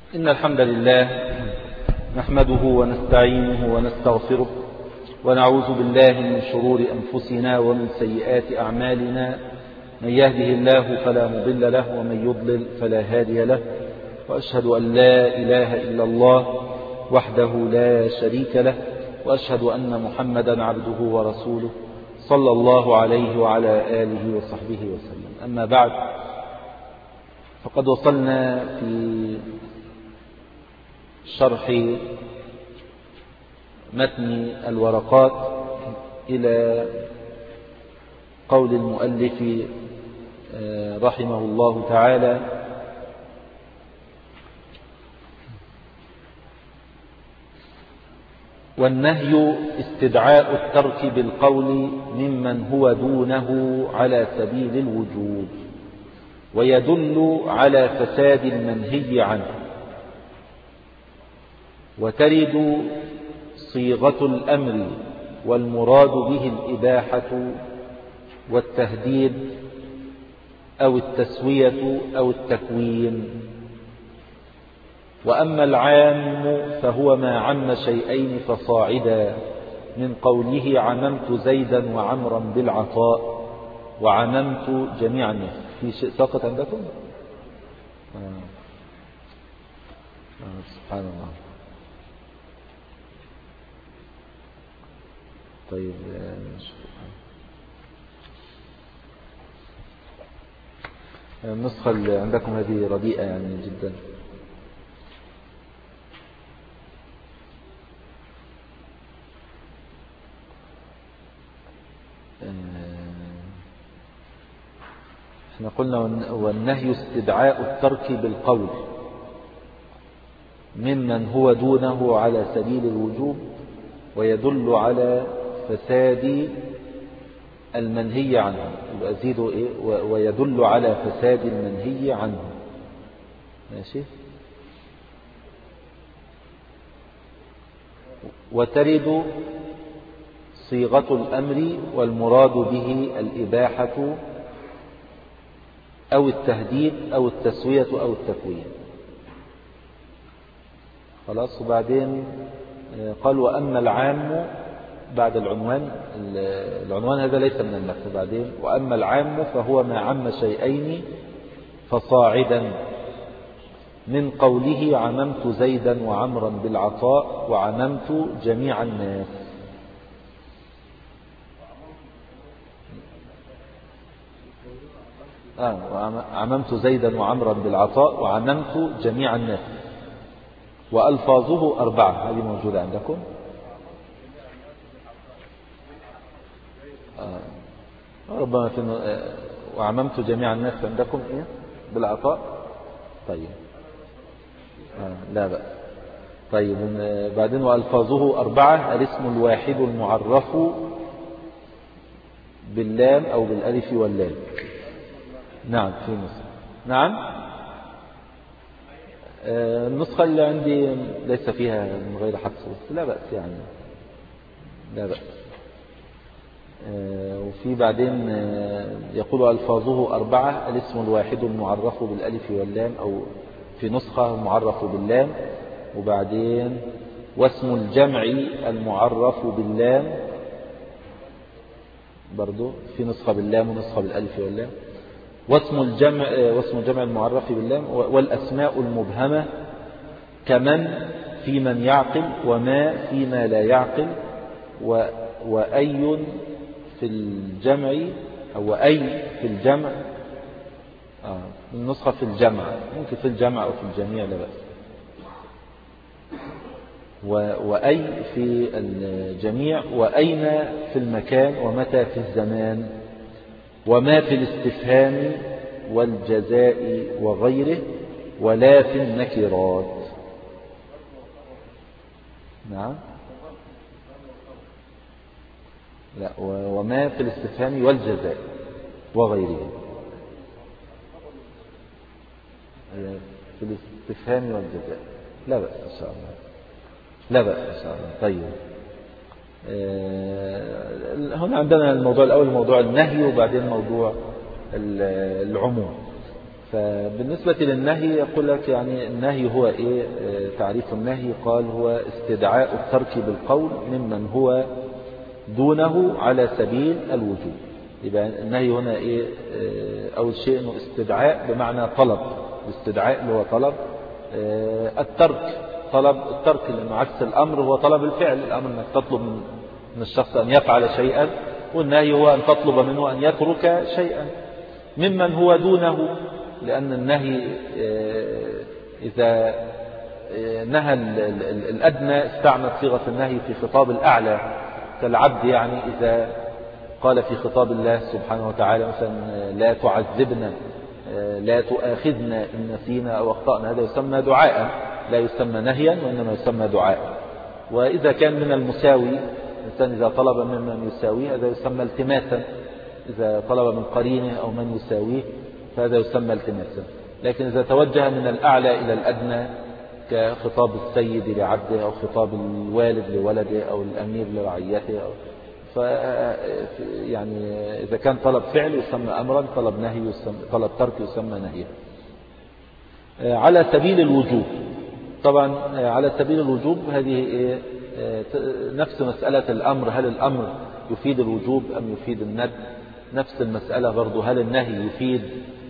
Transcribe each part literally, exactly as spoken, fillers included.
إن الحمد لله نحمده ونستعينه ونستغفره ونعوذ بالله من شرور أنفسنا ومن سيئات أعمالنا. من يهده الله فلا مضل له ومن يضلل فلا هادي له، وأشهد أن لا إله إلا الله وحده لا شريك له، وأشهد أن محمدا عبده ورسوله صلى الله عليه وعلى آله وصحبه وسلم. أما بعد، فقد وصلنا في شرح متن الورقات إلى قول المؤلف رحمه الله تعالى: والنهي استدعاء الترك بالقول ممن هو دونه على سبيل الوجوب، ويدل على فساد المنهي عنه. وترد صيغة الأمر والمراد به الإباحة والتهديد أو التسوية أو التكوين. وأما العام فهو ما عم شيئين فصاعدا، من قوله عممت زيدا وعمرا بالعطاء وعممت جميع الناس. في شيء ساقط عندكم؟ آه. آه. سبحان الله. طيب، النسخة اللي عندكم هذه رديئة يعني جدا. احنا قلنا والنهي استدعاء الترك بالقول ممن هو دونه على سبيل الوجوب، ويدل على فساد المنهي عنه. أزيده إيه؟ ويدل على فساد المنهي عنه. ماشي. وترد صيغة الأمر والمراد به الإباحة أو التهديد أو التسوية أو التكوين. خلاص. وبعدين قال: وأما العام بعد العنوان. العنوان هذا ليس من المكتب. بعدين: وأما العام فهو ما عم شيئين فصاعدا، من قوله عممت زيدا وعمرا بالعطاء وعممت جميع الناس. آه عممت زيدا وعمرا بالعطاء وعممت جميع الناس. وألفاظه أربعة، هذه موجودة عندكم. آه. ربما في آه. وعممت جميع الناس عندكم إيه؟ بالعطاء. طيب. آه. لا بأس. طيب. بعدين: وألفاظه أربعة: الاسم الواحد المعرف باللام أو بالألف واللام. نعم، في نسخة. نعم. النسخة اللي عندي ليس فيها من غير حدث، لا بأس يعني، لا بأس. وفي بعدين يقول: ألفاظه أربعة: الاسم الواحد المعرف بالألف واللام، أو في نسخة معرف باللام. وبعدين: واسم الجمع المعرف باللام، برضو في نسخة باللام ونسخة بالألف واللام. واسم الجمع واسم الجمع المعرف باللام. والأسماء المبهمة كمن في من يعقل، وما فيما لا يعقل، و وأي في الجمع، أو أي في الجمع. آه. النسخة في الجمع، ممكن في الجمع أو في الجميع، لا بأس. وأي في الجميع، وأين في المكان، ومتى في الزمان، وما في الاستفهام والجزاء وغيره، ولا في النكرات. نعم. لا، وما في الاستفهام والجزاء وغيره. في الاستفهام والجزاء لا بأس إن شاء الله، لا بأس إن شاء الله. طيب. هنا عندنا الموضوع الأول موضوع النهي، وبعدين موضوع العموم. فبالنسبة للنهي يقول لك يعني النهي هو إيه؟ تعريف النهي قال هو استدعاء الترك بالقول ممن هو دونه على سبيل الوجوب. يبقى النهي هنا إيه؟ أول شيء إنه استدعاء بمعنى طلب. الاستدعاء اللي هو طلب الترك، طلب الترك، لأنه عكس الأمر هو طلب الفعل. الأمر أنك تطلب من الشخص أن يفعل شيئا، والنهي هو أن تطلب منه أن يترك شيئا ممن هو دونه. لأن النهي إذا نهى الأدنى استعمل صيغة النهي في خطاب الأعلى كالعبد، يعني إذا قال في خطاب الله سبحانه وتعالى مثلا لا تعذبنا، لا تؤاخذنا إن نسينا أو أخطأنا، هذا يسمى دعاء، لا يسمى نهيا وإنما يسمى دعاء. وإذا كان من المساوي، الإنسان إذا طلب ممن يساويه هذا يسمى التماسا، إذا طلب من قرينه أو من يساويه فهذا يسمى التماسا. لكن إذا توجه من الأعلى إلى الأدنى كخطاب السيد لعبده أو خطاب الوالد لولده أو الأمير لرعيته أو ف يعني إذا كان طلب فعل يسمى أمرا، طلب نهي يسمى، طلب ترك يسمى نهيا. على سبيل الوجوب، طبعا على سبيل الوجوب هذه نفس مسألة الأمر، هل الأمر يفيد الوجوب أم يفيد الندب؟ نفس المسألة برضو، هل النهي يفيد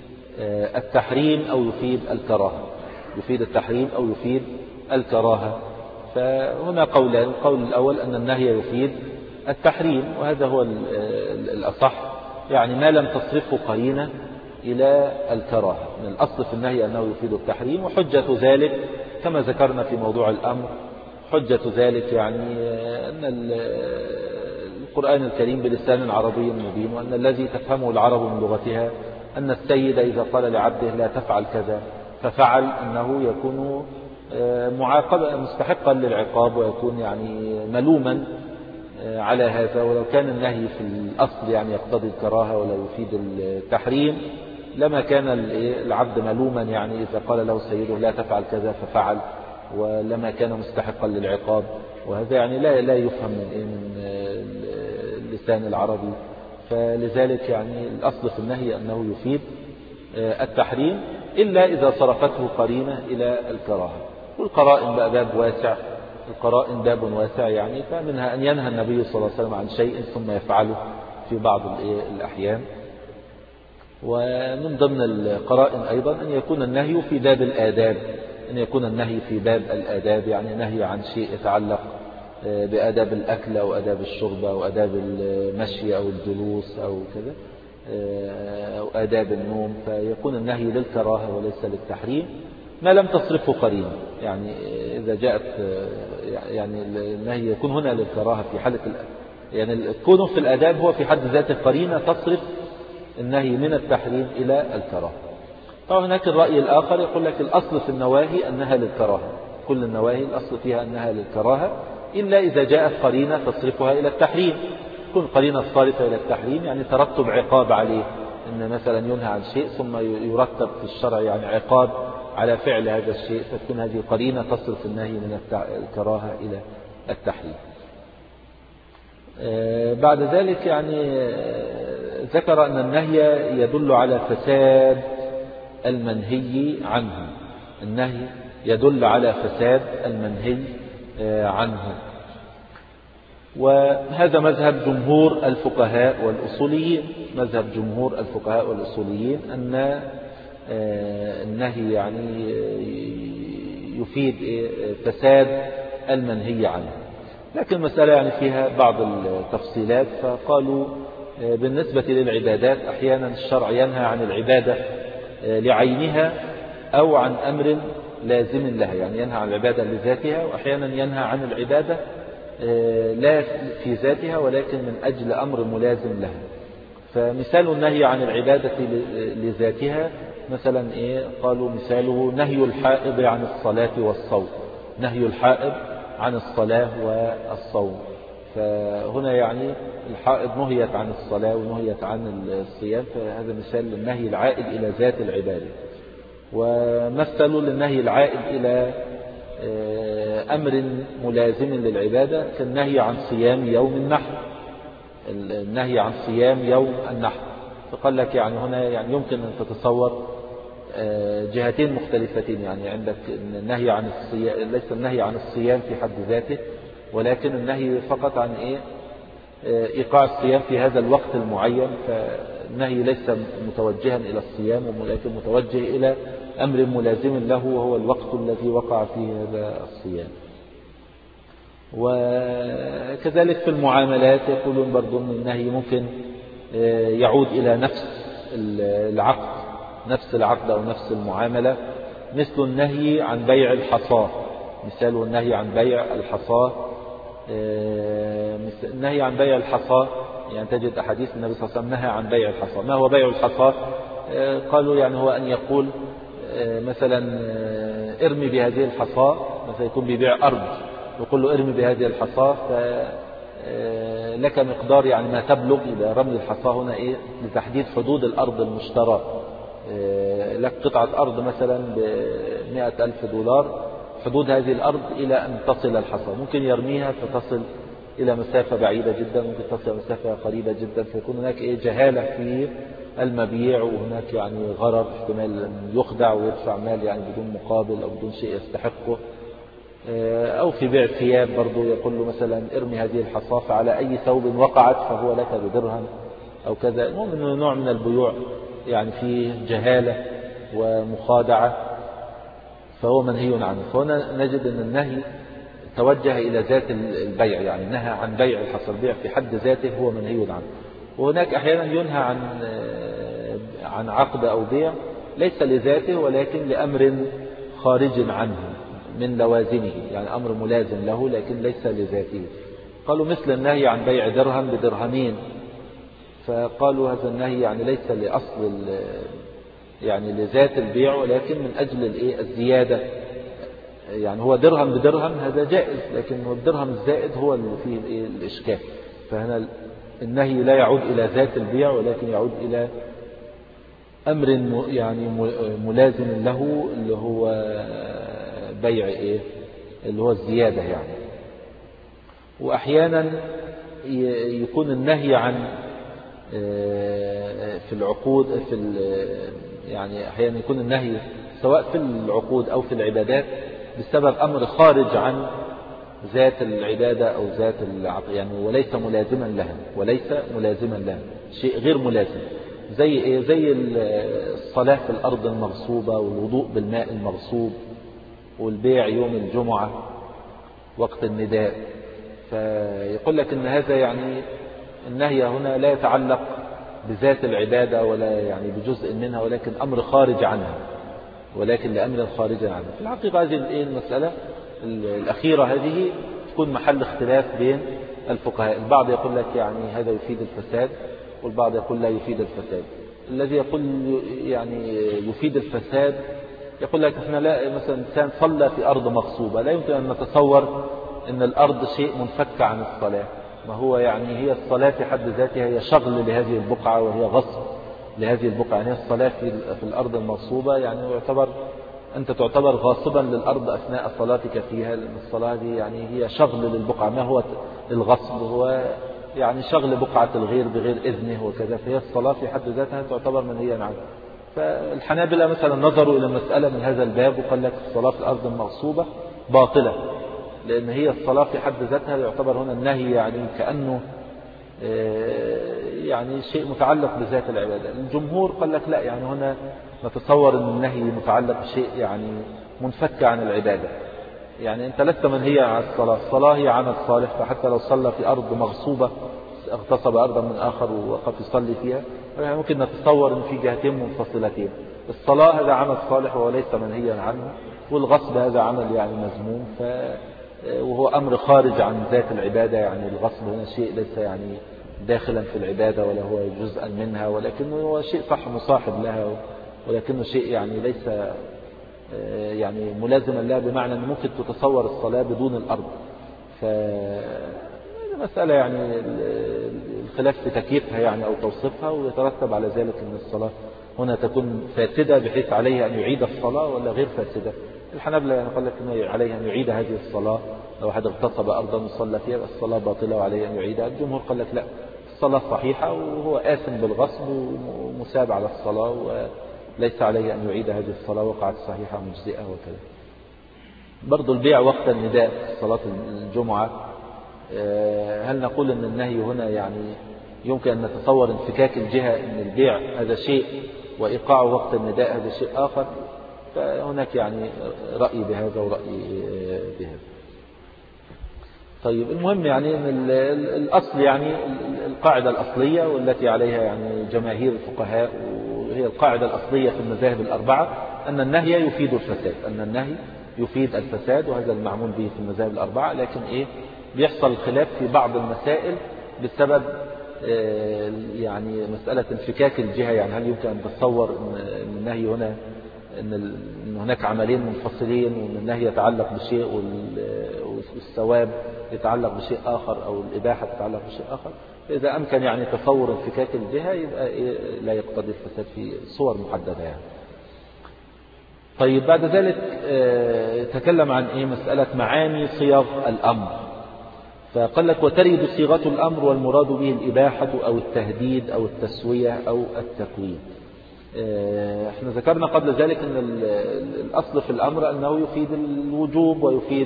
التحريم أو يفيد الكراهة؟ يفيد التحريم أو يفيد الكراهة؟ فهنا قولان. القول الأول أن النهي يفيد التحريم، وهذا هو الأصح، يعني ما لم تصرفه قرينة إلى الكراهة. من الأصل في النهي أنه يفيد التحريم، وحجة ذلك كما ذكرنا في موضوع الأمر، حجة ذلك يعني أن القرآن الكريم بلسان عربي مبين، وأن الذي تفهمه العرب من لغتها أن السيد إذا قال لعبده لا تفعل كذا ففعل، أنه يكون معاقبا مستحقا للعقاب ويكون يعني ملوما على هذا. ولو كان النهي في الأصل يعني يقتضي الكراهة ولا يفيد التحريم لما كان العبد ملوما، يعني إذا قال له سيده لا تفعل كذا ففعل، ولما كان مستحقا للعقاب. وهذا يعني لا لا يفهم من إيه من اللسان العربي. فلذلك يعني الأصل في النهي أنه يفيد التحريم إلا إذا صرفته قرينة إلى الكراهة. والقرائن بقى باب واسع، القرائن باب واسع يعني، فمنها أن ينهى النبي صلى الله عليه وسلم عن شيء ثم يفعله في بعض الأحيان. ومن ضمن القرائن أيضا أن يكون النهي في باب الآداب، أن يكون النهي في باب الآداب، يعني نهي عن شيء يتعلق بآداب الأكل أو آداب الشرب أو آداب المشي أو الجلوس أو كذا أو آداب النوم، فيكون النهي للكراهة وليس للتحريم ما لم تصرفه قرينة. يعني إذا جاءت يعني النهي يكون هنا للكراهة في حالة يعني كونه في الآداب هو في حد ذاته قرينة تصرف النهي من التحريم إلى الكراهة. طبعا هناك الرأي الآخر يقول لك الأصل في النواهي أنها للكراهة، كل النواهي الأصل فيها أنها للكراهة إلا إذا جاءت قرينة تصرفها إلى التحريم. تكون قرينة صارفة إلى التحريم يعني ترتب عقاب عليه، إن مثلا ينهى عن شيء ثم يرتب في الشرع يعني عقاب على فعل هذا الشيء، فتكون هذه قرينة تصرف النهي من الكراهة إلى التحريم. بعد ذلك يعني ذكر أن النهي يدل على فساد المنهي عنه، النهي يدل على فساد المنهي عنه. وهذا مذهب جمهور الفقهاء والأصوليين، مذهب جمهور الفقهاء والأصوليين أن النهي يعني يفيد فساد المنهي عنه. لكن المسألة يعني فيها بعض التفصيلات، فقالوا بالنسبة للعبادات أحيانا الشرع ينهى عن العبادة لعينها أو عن أمر لازم لها، يعني ينهى عن العبادة لذاتها، وأحيانا ينهى عن العبادة لا في ذاتها ولكن من أجل أمر ملازم لها. فمثال النهي عن العبادة لذاتها مثلا إيه؟ قالوا مثاله نهي الحائض عن الصلاة والصوم، نهي الحائض عن الصلاة والصوم. فهنا يعني الحائض نهيت عن الصلاة ونهيت عن الصيام، فهذا مثال للنهي العائد إلى ذات العبادة. ومثلوا للنهي العائد إلى أمر ملازم للعبادة كالنهي عن صيام يوم النحر، النهي عن صيام يوم النحر. فقال لك يعني هنا يعني يمكن أن تتصور جهتين مختلفتين. يعني عندك النهي عن الصيام، ليس النهي عن الصيام في حد ذاته، ولكن النهي فقط عن إيه إيقاع الصيام في هذا الوقت المعين. فالنهي ليس متوجها إلى الصيام، ولكن متوجه إلى أمر ملازم له، وهو الوقت الذي وقع فيه هذا الصيام. وكذلك في المعاملات يقولون برضو أن النهي ممكن يعود إلى نفس العقد، نفس العقد أو نفس المعاملة، مثل النهي عن بيع الحصاة. مثال النهي عن بيع الحصاة، النهي عن بيع الحصاة يعني تجد أحاديث النبي صلى الله عليه وسلم نهى عن بيع الحصاة. ما هو بيع الحصاة؟ قالوا يعني هو أن يقول مثلا ارمي بهذه الحصاة، مثلا يكون بيبيع أرض يقول له ارمي بهذه الحصاة فلك مقدار يعني ما تبلغ. إذا رمي الحصاة هنا إيه لتحديد حدود الأرض المشترى، لك قطعة أرض مثلا بمئة ألف دولار، حدود هذه الأرض إلى أن تصل الحصى، ممكن يرميها فتصل إلى مسافة بعيدة جدا، ممكن تصل مسافة قريبة جدا، فيكون هناك إيه جهالة في المبيع، وهناك يعني غرر، احتمال أن يخدع ويدفع مال يعني بدون مقابل أو بدون شيء يستحقه. أو في بيع ثياب برضو يقول له مثلا ارمي هذه الحصى فعلى أي ثوب وقعت فهو لك بدرهم أو كذا. المهم نوع من البيوع يعني فيه جهالة ومخادعة، فهو منهي عنه. فهنا نجد أن النهي توجه إلى ذات البيع، يعني نهى عن بيع الحصى، البيع في حد ذاته هو منهي عنه. وهناك أحيانا ينهى عن عن عقد أو بيع ليس لذاته ولكن لأمر خارج عنه من لوازمه، يعني أمر ملازم له لكن ليس لذاته. قالوا مثل النهي عن بيع درهم بدرهمين، فقالوا هذا النهي يعني ليس لأصل يعني لذات البيع، ولكن من أجل الإيه الزيادة. يعني هو درهم بدرهم هذا جائز، لكن الدرهم الزائد هو اللي فيه الإيه الإشكال. فهنا النهي لا يعود إلى ذات البيع ولكن يعود إلى أمر يعني ملازم له، اللي هو بيع إيه اللي هو الزيادة يعني. وأحيانا يكون النهي عن في العقود في يعني أحيانا يكون النهي سواء في العقود أو في العبادات بسبب أمر خارج عن ذات العبادة أو ذات العقد، يعني وليس ملازما لها، وليس ملازما لها، شيء غير ملازم. زي إيه؟ زي الصلاة في الأرض المغصوبة، والوضوء بالماء المغصوب، والبيع يوم الجمعة وقت النداء. فيقول لك إن هذا يعني النهي هنا لا يتعلق بذات العبادة ولا يعني بجزء منها، ولكن أمر خارج عنها، ولكن لأمر خارج عنها. في الحقيقة هذه المسألة الأخيرة هذه تكون محل اختلاف بين الفقهاء. البعض يقول لك يعني هذا يفيد الفساد، والبعض يقول لا يفيد الفساد. الذي يقول يعني يفيد الفساد يقول لك احنا لا، مثلا إنسان صلى في أرض مغصوبة، لا يمكن أن نتصور أن الأرض شيء منفك عن الصلاة، ما هو يعني هي الصلاة في حد ذاتها هي شغل لهذه البقعة وهي غصب لهذه البقعة. يعني الصلاة في في الأرض المغصوبة يعني يعتبر أنت تعتبر غاصبا للأرض أثناء صلاتك فيها، لأن الصلاة دي يعني هي شغل للبقعة. ما هو الغصب؟ هو يعني شغل بقعة الغير بغير إذنه وكذا، فهي الصلاة في حد ذاتها تعتبر منهيا عنها. فالحنابلة مثلا نظروا إلى المسألة من هذا الباب وقال لك الصلاة في الأرض المغصوبة باطلة، لأن هي الصلاة في حد ذاتها يعتبر هنا النهي يعني كأنه يعني شيء متعلق بذات العبادة. الجمهور قال لك لا، يعني هنا نتصور أن النهي متعلق بشيء يعني منفك عن العبادة. يعني أنت لست منهيا عن الصلاة، الصلاة هي عمل صالح، فحتى لو صلى في أرض مغصوبة اغتصب أرضا من آخر وقف يصلي فيها، يعني ممكن نتصور أن في جهتين منفصلتين. الصلاة هذا عمل صالح وليس منهيا عنه، والغصب هذا عمل يعني مذموم، ف وهو أمر خارج عن ذات العبادة. يعني الغصب هنا شيء ليس يعني داخلا في العبادة ولا هو جزءا منها، ولكنه هو شيء صح مصاحب لها، ولكنه شيء يعني ليس يعني ملازما لها، بمعنى أنه ممكن تتصور الصلاة بدون الأرض. فمسألة يعني الخلاف في تكييفها يعني أو توصيفها، ويترتب على ذلك أن الصلاة هنا تكون فاسدة بحيث عليه أن يعيد الصلاة ولا غير فاسدة. الحنابلة يعني قال لك أنه عليه أن يعيد هذه الصلاة، لو واحد اغتصب أرضا وصلى فيها الصلاة باطلة وعليه أن يعيدها. الجمهور قال لك لا، الصلاة صحيحة وهو آثم بالغصب ومساب على الصلاة، ليس عليه أن يعيد هذه الصلاة، وقعت صحيحة مجزئة وكذا. برضو البيع وقت النداء صلاة الجمعة، هل نقول أن النهي هنا يعني يمكن أن نتصور انفكاك الجهة أن البيع هذا شيء وإيقاع وقت النداء هذا شيء آخر؟ فهناك يعني رأي بهذا ورأي بهذا. طيب المهم يعني أن الأصل يعني القاعدة الأصلية والتي عليها يعني جماهير الفقهاء، وهي القاعدة الأصلية في المذاهب الأربعة، أن النهي يفيد الفساد، أن النهي يفيد الفساد، وهذا المعمول به في المذاهب الأربعة. لكن إيه بيحصل خلاف في بعض المسائل بسبب يعني مسألة انفكاك الجهة. يعني هل يمكن أن تتصور أن النهي هنا أن هناك عملين منفصلين، وأن النهي يتعلق بشيء والثواب يتعلق بشيء آخر، أو الإباحة تتعلق بشيء آخر؟ فإذا أمكن يعني تصور انفكاك الجهة يبقى إيه لا يقتضي الفساد في صور محددة يعني. طيب بعد ذلك تكلم عن إيه مسألة معاني صيغ الأمر، فقال لك وترد صيغة الأمر والمراد به الإباحة أو التهديد أو التسوية أو التكوين. احنا ذكرنا قبل ذلك أن الأصل في الأمر أنه يفيد الوجوب ويفيد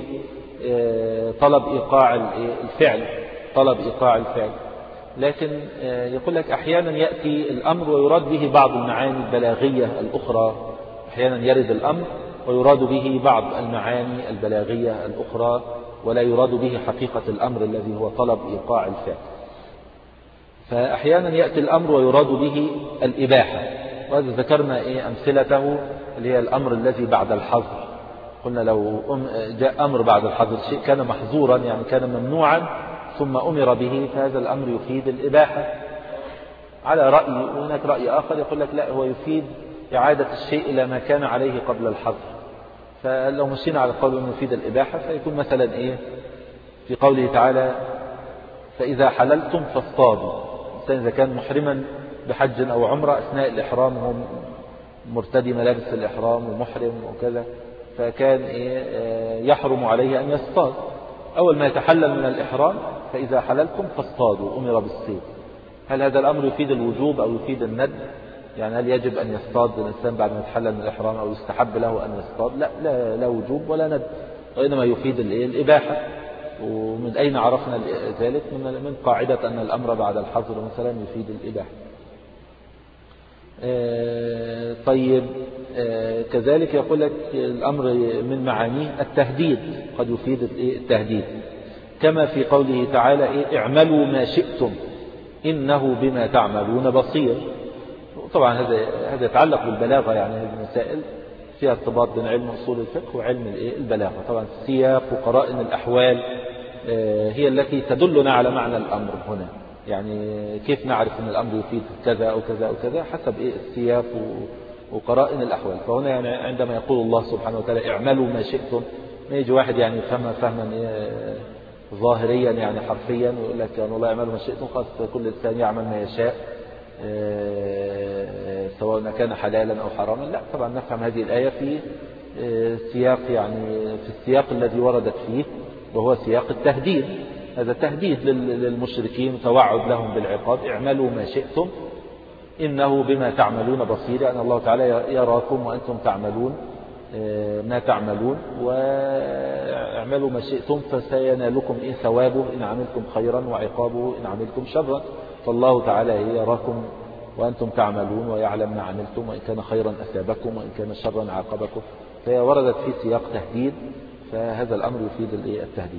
طلب إيقاع الفعل، طلب إيقاع الفعل. لكن يقول لك أحيانا يأتي الأمر ويراد به بعض المعاني البلاغية الأخرى، أحيانا يرد الأمر ويراد به بعض المعاني البلاغية الأخرى، ولا يراد به حقيقة الأمر الذي هو طلب إيقاع الفعل. فأحيانا يأتي الأمر ويراد به الإباحة، وهذا ذكرنا إيه أمثلته اللي هي الأمر الذي بعد الحظر. قلنا لو جاء أمر بعد الحظر شيء كان محظورا يعني كان ممنوعا ثم أمر به، فهذا الأمر يفيد الإباحة على رأي. وهناك رأي آخر يقول لك لا، هو يفيد إعادة الشيء إلى ما كان عليه قبل الحظر. فلو مشينا على قول أنه يفيد الإباحة فيكون مثلا إيه في قوله تعالى فإذا حللتم فاصطادوا. الإنسان إذا كان محرما بحج أو عمرة أثناء الإحرام هم مرتدي ملابس الإحرام ومحرم وكذا، فكان إيه يحرم عليه أن يصطاد. أول ما يتحلل من الإحرام فإذا حللتم فاصطادوا، أمر بالصيد. هل هذا الأمر يفيد الوجوب أو يفيد الندب؟ يعني هل يجب أن يصطاد الإنسان بعد ما يتحلل من الإحرام أو يستحب له أن يصطاد؟ لا, لا, لا وجوب ولا ندب، وإنما يفيد الإباحة. ومن أين عرفنا ذلك؟ من قاعدة أن الأمر بعد الحظر مثلا يفيد الإباحة. آه طيب آه كذلك يقول لك الأمر من معانيه التهديد، قد يفيد التهديد كما في قوله تعالى إيه اعملوا ما شئتم إنه بما تعملون بصير. طبعا هذا هذا يتعلق بالبلاغة، يعني هذه المسائل فيها ارتباط بين علم أصول الفقه وعلم البلاغة. طبعا السياق وقرائن الأحوال هي التي تدلنا على معنى الأمر هنا. يعني كيف نعرف أن الأمر يفيد كذا أو كذا أو كذا؟ حسب إيه السياق وقرائن الأحوال. فهنا يعني عندما يقول الله سبحانه وتعالى اعملوا ما شئتم، ما يجي واحد يعني يفهمها فهما ظاهريا يعني حرفيا ويقول لك يعني والله اعملوا ما شئتم، خاص كل إنسان يعمل ما يشاء سواء كان حلالا أو حراما. لا، طبعا نفهم هذه الآية في سياق يعني في السياق الذي وردت فيه، وهو سياق التهديد. هذا تهديد للمشركين، توعد لهم بالعقاب. اعملوا ما شئتم إنه بما تعملون بصير، يعني الله تعالى يراكم وأنتم تعملون ما تعملون، واعملوا ما شئتم فسينالكم إن ثوابه إن عملتم خيرا وعقابه إن عملتم شرا. فالله تعالى يراكم وأنتم تعملون ويعلم ما عملتم، وإن كان خيرا أثابكم وإن كان شرا عاقبكم. فهي وردت في سياق تهديد، فهذا الأمر يفيد التهديد.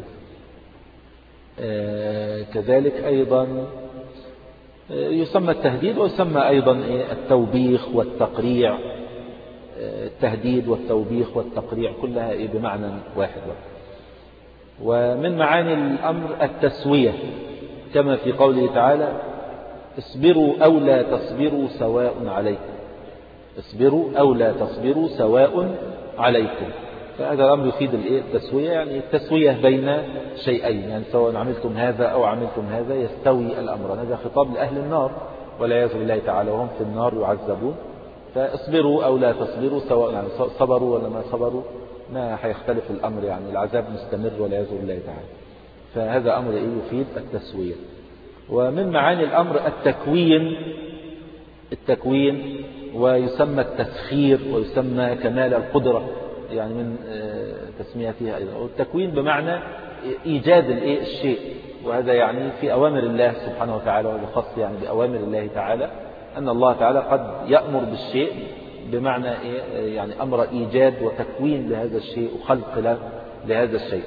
آه كذلك أيضا يسمى التهديد ويسمى أيضا التوبيخ والتقريع. التهديد والتوبيخ والتقريع كلها بمعنى واحد. ومن معاني الأمر التسوية كما في قوله تعالى اصبروا أو لا تصبروا سواء عليكم، اصبروا أو لا تصبروا سواء عليكم. فهذا الأمر يفيد التسوية، يعني التسوية بين شيئين، يعني سواء عملتم هذا أو عملتم هذا يستوي الأمر. هذا خطاب لأهل النار والعياذ بالله تعالى، وهم في النار يعذبون. فاصبروا أو لا تصبروا سواء، يعني صبروا ولا ما صبروا ما هيختلف الأمر، يعني العذاب مستمر والعياذ بالله تعالى. فهذا أمر يفيد التسوية. ومن معاني الأمر التكوين التكوين، ويسمى التسخير، ويسمى كمال القدرة يعني من تسميتها أيضا. والتكوين بمعنى إيجاد الشيء، وهذا يعني في أوامر الله سبحانه وتعالى، وهذا خاص يعني بأوامر الله تعالى، أن الله تعالى قد يأمر بالشيء بمعنى يعني أمر إيجاد وتكوين لهذا الشيء وخلق له لهذا الشيء.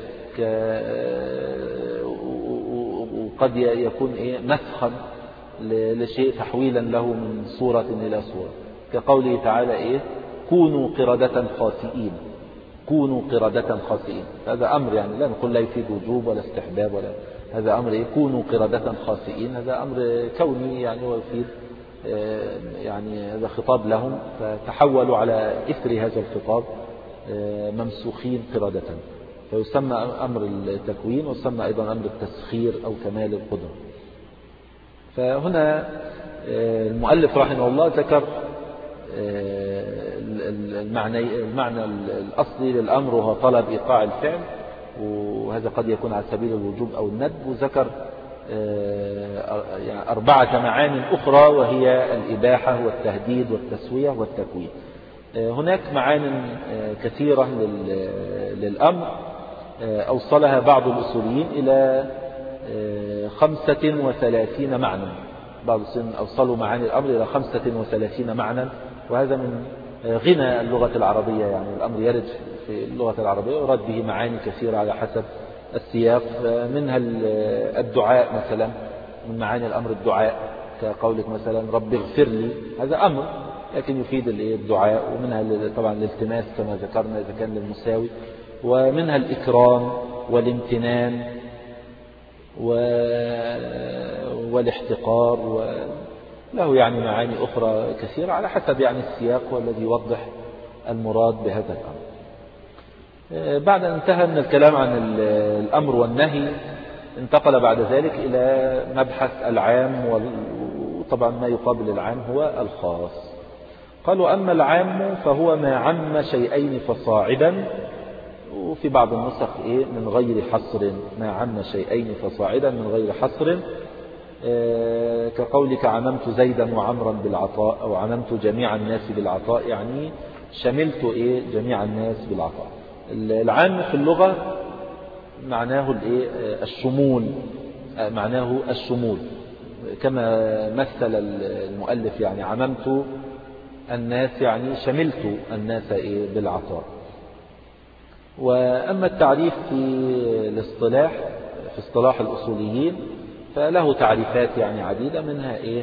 وقد يكون مسخا لشيء تحويلا له من صورة إلى صورة، كقوله تعالى إيه كونوا قردة خاسئين، كونوا قردة خاسئين. هذا أمر يعني لا نقول لا يفيد وجوب ولا استحباب ولا، هذا أمر إيه كونوا قردة خاسئين، هذا أمر كوني يعني ويفيد يعني هذا خطاب لهم، فتحولوا على إثر هذا الخطاب ممسوخين قردة، فيسمى أمر التكوين، ويسمى أيضا أمر التسخير أو كمال القدرة. فهنا المؤلف رحمه الله ذكر المعنى, المعنى الأصلي للأمر وهو طلب إيقاع الفعل، وهذا قد يكون على سبيل الوجوب أو الندب، وذكر يعني أربعة معاني أخرى وهي الإباحة والتهديد والتسوية والتكوين. هناك معان كثيرة للأمر أوصلها بعض الأصوليين إلى خمسة وثلاثين معنى، بعض الأصوليين أوصلوا معاني الأمر إلى خمسة وثلاثين معنى، وهذا من غنى اللغة العربية، يعني الأمر يرد في اللغة العربية ويراد به معاني كثيرة على حسب السياق، منها الدعاء مثلا، من معاني الأمر الدعاء، كقولك مثلا رب اغفر لي، هذا أمر لكن يفيد الدعاء، ومنها طبعا الالتماس كما ذكرنا إذا كان للمساوي، ومنها الإكرام والامتنان والاحتقار، وله يعني معاني أخرى كثيرة على حسب يعني السياق والذي يوضح المراد بهذا الأمر. بعد أن انتهى من الكلام عن الأمر والنهي، انتقل بعد ذلك إلى مبحث العام، وطبعا ما يقابل العام هو الخاص. قالوا أما العام فهو ما عم شيئين فصاعدا، وفي بعض النسخ إيه من غير حصر، ما عم شيئين فصاعدا من غير حصر، إيه كقولك عممت زيدا وعمرا بالعطاء، أو عممت جميع الناس بالعطاء، يعني شملت إيه جميع الناس بالعطاء. العام في اللغة معناه الإيه الشمول، معناه الشمول، كما مثل المؤلف يعني عممت الناس يعني شملت الناس إيه بالعطاء. وأما التعريف في الاصطلاح في اصطلاح الأصوليين فله تعريفات يعني عديدة، منها إيه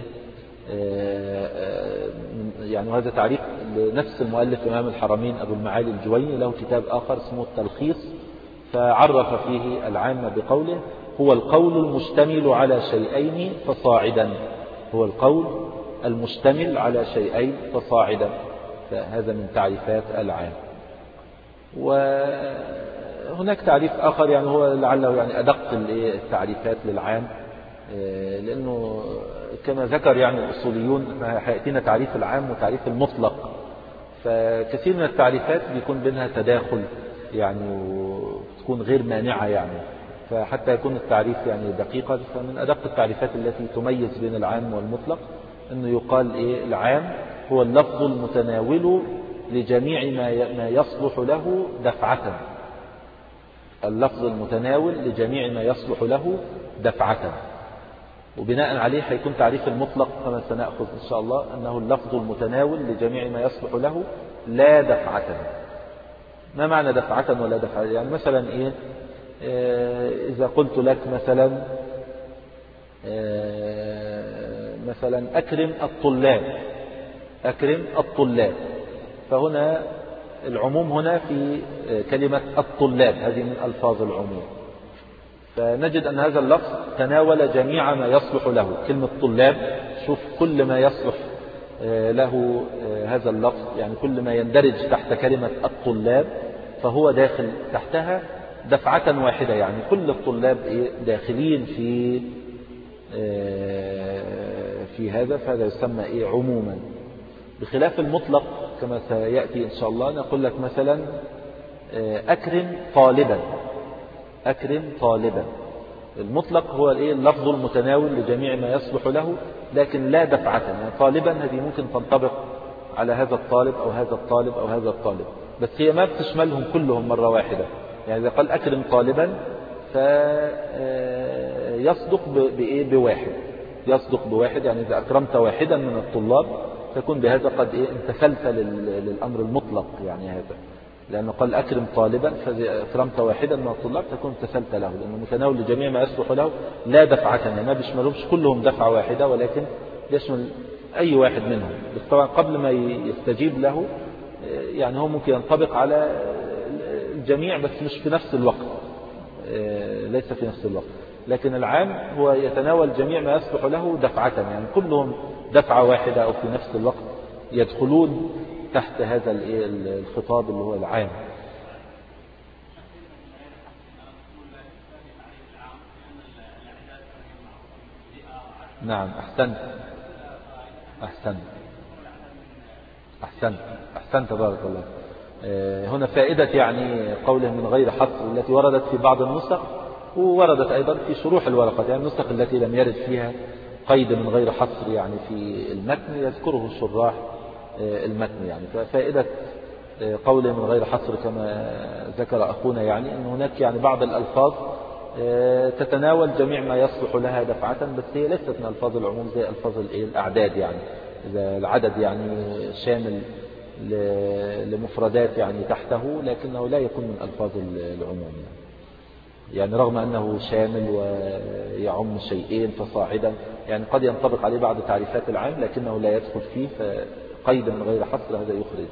يعني هذا تعريف لنفس المؤلف إمام الحرمين أبو المعالي الجويني، له كتاب آخر اسمه التلخيص، فعرف فيه العام بقوله هو القول المشتمل على شيئين فصاعدا، هو القول المشتمل على شيئين فصاعدا، فهذا من تعريفات العام. وهناك تعريف آخر يعني هو لعله يعني أدق التعريفات للعام، لأنه كما ذكر يعني الأصوليون هيأتينا تعريف العام وتعريف المطلق، فكثير من التعريفات بيكون بينها تداخل يعني وتكون غير مانعة يعني، فحتى يكون التعريف يعني دقيقا، فمن أدق التعريفات التي تميز بين العام والمطلق أنه يقال إيه العام هو اللفظ المتناول لجميع ما يصلح له دفعة، اللفظ المتناول لجميع ما يصلح له دفعة. وبناء عليه هيكون تعريف المطلق كما سنأخذ إن شاء الله أنه اللفظ المتناول لجميع ما يصلح له لا دفعة. ما معنى دفعة ولا دفعة؟ يعني مثلا إيه إذا قلت لك مثلا مثلا أكرم الطلاب، أكرم الطلاب، فهنا العموم هنا في كلمة الطلاب، هذه من ألفاظ العموم، فنجد أن هذا اللفظ تناول جميع ما يصلح له. كلمة طلاب شوف كل ما يصلح له هذا اللفظ، يعني كل ما يندرج تحت كلمة الطلاب فهو داخل تحتها دفعة واحدة، يعني كل الطلاب داخلين في في هذا، فهذا يسمى إيه عموما. بخلاف المطلق كما سيأتي إن شاء الله، نقول لك مثلا أكرم طالبا، أكرم طالبا، المطلق هو الايه اللفظ المتناول لجميع ما يصلح له، لكن لا دفعة. يعني طالبا هذه ممكن تنطبق على هذا الطالب أو هذا الطالب أو هذا الطالب، بس هي ما بتشملهم كلهم مرة واحدة. يعني إذا قال أكرم طالبا فيصدق بإيه بواحد، يصدق بواحد. يعني إذا أكرمت واحدا من الطلاب تكون بهذا قد إيه امتثلت للأمر المطلق، يعني هذا لأنه قال أكرم طالبا، فإذا أكرمت واحدا من الطلاب تكون امتثلت له، لأنه متناول لجميع ما يصلح له لا دفعة. يعني ما بيشملهمش كلهم دفعة واحدة، ولكن يشمل أي واحد منهم. بس طبعا قبل ما يستجيب له يعني هو ممكن ينطبق على الجميع بس مش في نفس الوقت، ليس في نفس الوقت. لكن العام هو يتناول جميع ما يصلح له دفعة، يعني كلهم دفعة واحدة أو في نفس الوقت يدخلون تحت هذا الخطاب اللي هو العام. نعم أحسنت أحسنت أحسنت أحسنت بارك الله. هنا فائدة يعني قوله من غير حصر التي وردت في بعض النسخ، ووردت أيضا في شروح الورقة. يعني النسخ التي لم يرد فيها قيد من غير حصر يعني في المتن يذكره الشراح المتن. يعني ففائدة قوله من غير حصر كما ذكر أخونا، يعني أن هناك يعني بعض الألفاظ تتناول جميع ما يصلح لها دفعة، بس هي ليست من ألفاظ العموم زي ألفاظ الأعداد. يعني إذا العدد يعني شامل لمفردات يعني تحته، لكنه لا يكون من ألفاظ العموم. يعني رغم أنه شامل ويعم شيئين فصاعدا، يعني قد ينطبق عليه بعض تعريفات العام لكنه لا يدخل فيه، فقيد من غير حصر هذا يخرج.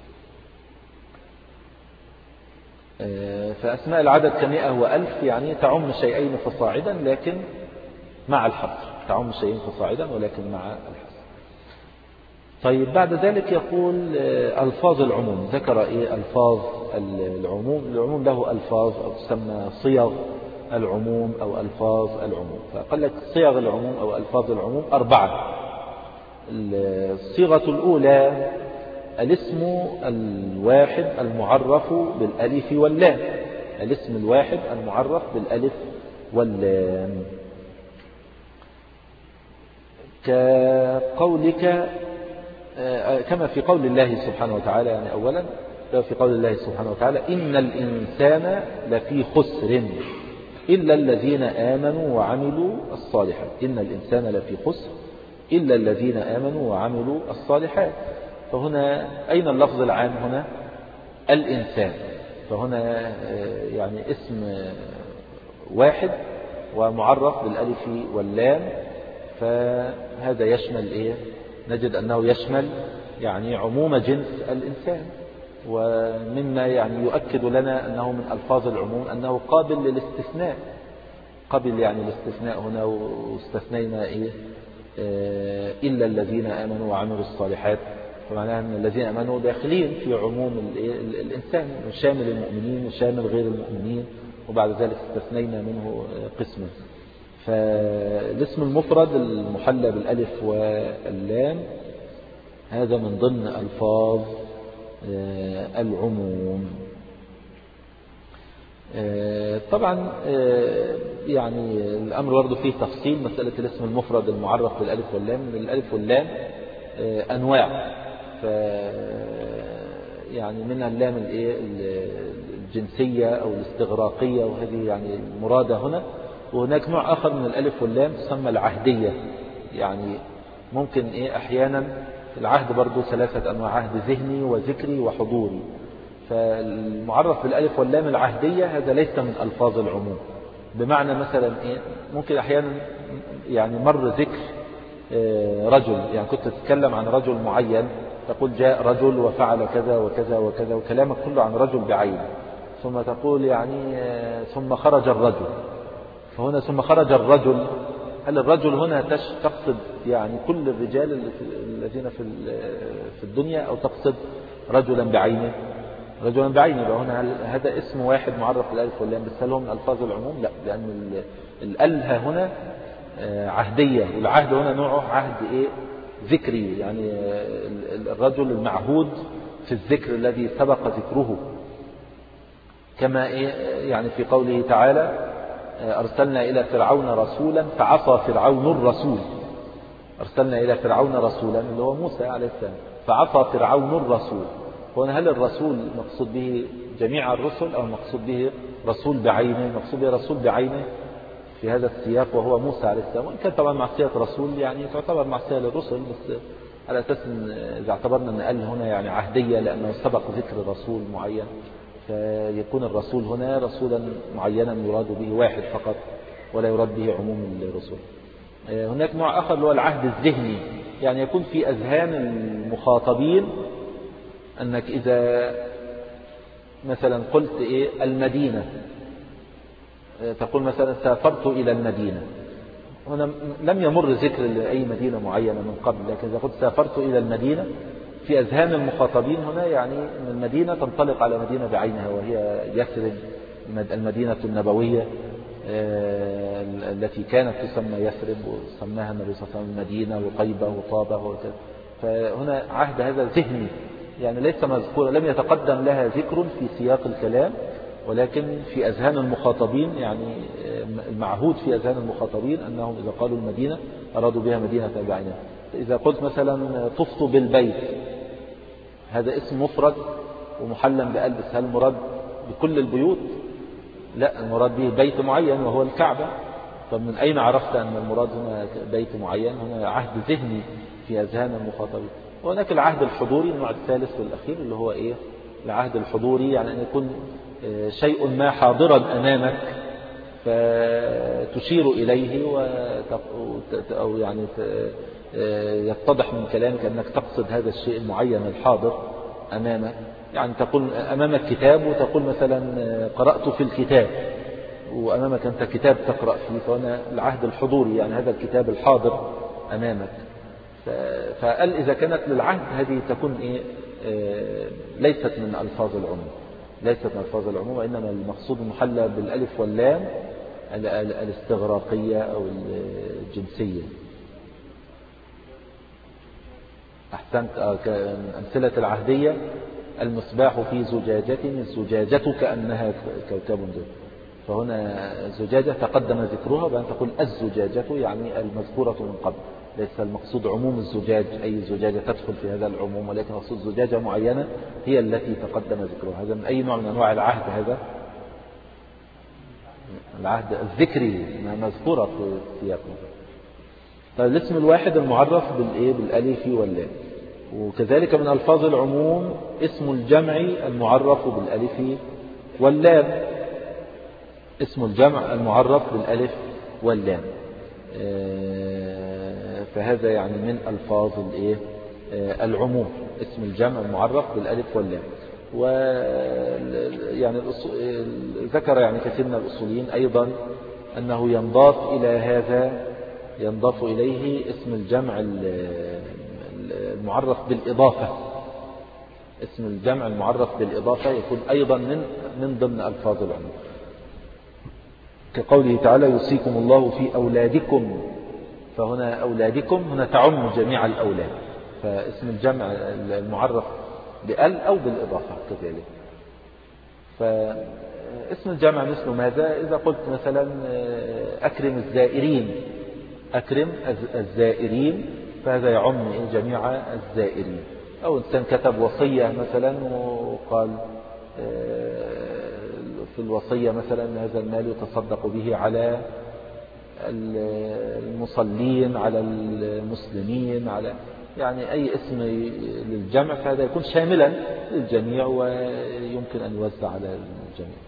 فأسماء العدد كمئة وألف يعني تعم شيئين فصاعدا لكن مع الحصر، تعم شيئين فصاعدا ولكن مع الحصر. طيب بعد ذلك يقول ألفاظ العموم. ذكر إيه ألفاظ العموم. العموم له ألفاظ أو تسمى صيغ العموم أو ألفاظ العموم. فقال لك صيغ العموم أو ألفاظ العموم أربعة. الصيغة الأولى الاسم الواحد المعرف بالألف واللام. الاسم الواحد المعرف بالألف واللام، كقولك كما في قول الله سبحانه وتعالى. يعني أولا في قول الله سبحانه وتعالى إن الإنسان لفي خسر إلا الذين آمنوا وعملوا الصالحات. إن الإنسان لفي خسر إلا الذين آمنوا وعملوا الصالحات. فهنا أين اللفظ العام هنا؟ الإنسان. فهنا يعني اسم واحد ومعرف بالألف واللام، فهذا يشمل إيه؟ نجد أنه يشمل يعني عموم جنس الإنسان. ومما يعني يؤكد لنا أنه من ألفاظ العموم أنه قابل للاستثناء. قبل يعني الاستثناء هنا، واستثنينا إيه؟ إلا الذين آمنوا وعملوا الصالحات، فمعناها أن الذين آمنوا داخلين في عموم الإنسان، شامل المؤمنين وشامل غير المؤمنين، وبعد ذلك استثنينا منه قسما. فالاسم المفرد المحلى بالألف واللام هذا من ضمن ألفاظ العموم. طبعا يعني الأمر برضه فيه تفصيل. مسألة الاسم المفرد المعرف بالألف واللام، الألف واللام أنواع. ف يعني منها اللام الجنسية أو الاستغراقية، وهذه يعني المرادة هنا. وهناك نوع آخر من الألف واللام تسمى العهدية. يعني ممكن إيه أحيانا العهد برضو ثلاثة أنواع: عهد ذهني وذكري وحضوري. فالمعرف بالألف واللام العهدية هذا ليس من ألفاظ العموم. بمعنى مثلا إيه ممكن أحيانا يعني مر ذكر رجل، يعني كنت تتكلم عن رجل معين تقول جاء رجل وفعل كذا وكذا وكذا، وكلامك كله عن رجل بعينه، ثم تقول يعني ثم خرج الرجل. فهنا ثم خرج الرجل، هل الرجل هنا تقصد يعني كل الرجال الذين في في الدنيا، أو تقصد رجلا بعينه؟ رجلا بعينه. يبقى هنا هذا اسم واحد معرف بالألف واللام، بس هل هو من ألفاظ العموم؟ لا، لأن الأله هنا عهدية، والعهد هنا نوعه عهد إيه؟ ذكري. يعني الرجل المعهود في الذكر الذي سبق ذكره، كما إيه يعني في قوله تعالى أرسلنا إلى فرعون رسولا فعصى فرعون الرسول. أرسلنا إلى فرعون رسولا اللي هو موسى عليه السلام، فعصى فرعون الرسول. هنا هل الرسول مقصود به جميع الرسل أو مقصود به رسول بعينه؟ مقصود به رسول بعينه في هذا السياق وهو موسى عليه السلام، وإن كان طبعا معصية رسول يعني تعتبر معصية للرسل، بس على أساس إذا اعتبرنا أن قال هنا يعني عهدية لأنه سبق ذكر رسول معين، فيكون الرسول هنا رسولا معينا يراد به واحد فقط ولا يراد به عموم الرسل. هناك نوع آخر اللي هو العهد الذهني، يعني يكون في أذهان المخاطبين أنك إذا مثلا قلت إيه المدينة، تقول مثلا سافرت إلى المدينة، هنا لم يمر ذكر لأي مدينة معينة من قبل، لكن إذا قلت سافرت إلى المدينة في أذهان المخاطبين هنا يعني أن المدينة تنطلق على مدينة بعينها وهي يثرب، المدينة النبوية التي كانت تسمى يثرب وسماها النبي صلى الله عليه وسلم المدينة وطيبة وطابة وكذا. فهنا عهد هذا ذهني، يعني ليس مذكورا، لم يتقدم لها ذكر في سياق الكلام، ولكن في أذهان المخاطبين يعني المعهود في أذهان المخاطبين أنهم إذا قالوا المدينة أرادوا بها مدينة بعينها. إذا قلت مثلا طفت بالبيت، هذا اسم مفرد ومحلم بألبس، هل مراد بكل البيوت؟ لا، المراد به بيت معين وهو الكعبة. فمن أين عرفت أن المراد هنا بيت معين؟ هنا عهد ذهني في أذهان المخاطبين. وهناك العهد الحضوري النوع الثالث والأخير اللي هو إيه؟ العهد الحضوري، يعني أن يكون شيء ما حاضرا أمامك فتشير إليه أو يعني يتضح من كلامك أنك تقصد هذا الشيء المعين الحاضر أمامك. يعني تقول أمامك كتاب وتقول مثلا قرأت في الكتاب، وأمامك أنت كتاب تقرأ فيه، فهنا العهد الحضوري يعني هذا الكتاب الحاضر أمامك. فقال إذا كانت للعهد هذه تكون إيه؟ ليست من ألفاظ العموم، ليست من ألفاظ العموم، وإنما المقصود المحلى بالألف واللام الاستغراقية أو الجنسية. أحسنت. أمثلة العهدية المصباح في زجاجة، الزجاجة كأنها كوكب دري، فهنا زجاجة تقدم ذكرها وبعدين تقول الزجاجة يعني المذكورة من قبل، ليس المقصود عموم الزجاج أي زجاجة تدخل في هذا العموم، ولكن المقصود زجاجة معينة هي التي تقدم ذكرها. هذا من أي نوع من أنواع العهد؟ هذا العهد الذكري مذكورة في سياقه. طيب الاسم الواحد المعرف بالإيه؟ بالألف واللام. وكذلك من ألفاظ العموم اسم الجمع المعرف بالألف واللام، اسم الجمع المعرف بالألف واللام، فهذا يعني من ألفاظ الإيه؟ العموم، اسم الجمع المعرف بالألف واللام. ويعني ذكر يعني كثير من الأصوليين أيضا أنه ينضاف إلى هذا، ينضاف إليه اسم الجمع المعرف بالإضافة، اسم الجمع المعرف بالإضافة يكون أيضا من من ضمن ألفاظ العموم، كقوله تعالى يوصيكم الله في أولادكم، فهنا أولادكم هنا تعم جميع الأولاد، فاسم الجمع المعرف بأل أو بالإضافة كذلك. فاسم الجمع مثل ماذا؟ إذا قلت مثلا أكرم الزائرين، أكرم الزائرين، فهذا يعم جميع الزائرين. أو إنسان كتب وصية مثلا وقال في الوصية مثلا هذا المال يتصدق به على المصلين، على المسلمين، على يعني أي اسم للجمع، فهذا يكون شاملا للجميع ويمكن أن يوزع على الجميع.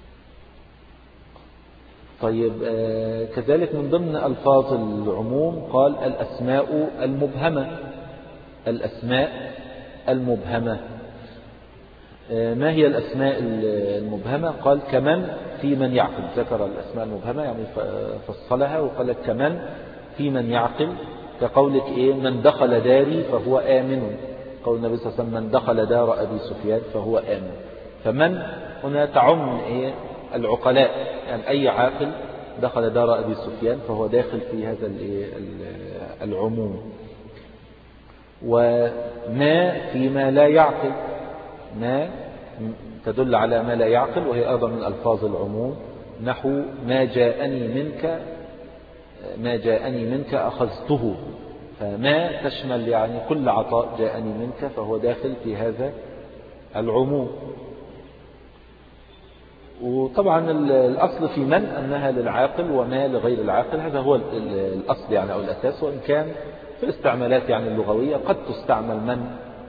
طيب كذلك من ضمن ألفاظ العموم قال الأسماء المبهمة، الأسماء المبهمة. ما هي الأسماء المبهمة؟ قال كمن في من يعقل، ذكر الأسماء المبهمة يعني فصلها وقال كمن في من يعقل، كقولك إيه من دخل داري فهو آمن، قول النبي صلى الله عليه وسلم من دخل دار أبي سفيان فهو آمن. فمن هنا تعم إيه العقلاء، يعني أي عاقل دخل دار أبي سفيان فهو داخل في هذا العموم. وما فيما لا يعقل، ما تدل على ما لا يعقل وهي أيضا من ألفاظ العموم، نحو ما جاءني منك ما جاءني منك أخذته، فما تشمل يعني كل عطاء جاءني منك، فهو داخل في هذا العموم. وطبعا الأصل في من أنها للعاقل وما لغير العاقل، هذا هو الأصل يعني أو الأساس، وإن كان في الاستعمالات يعني اللغوية قد تستعمل من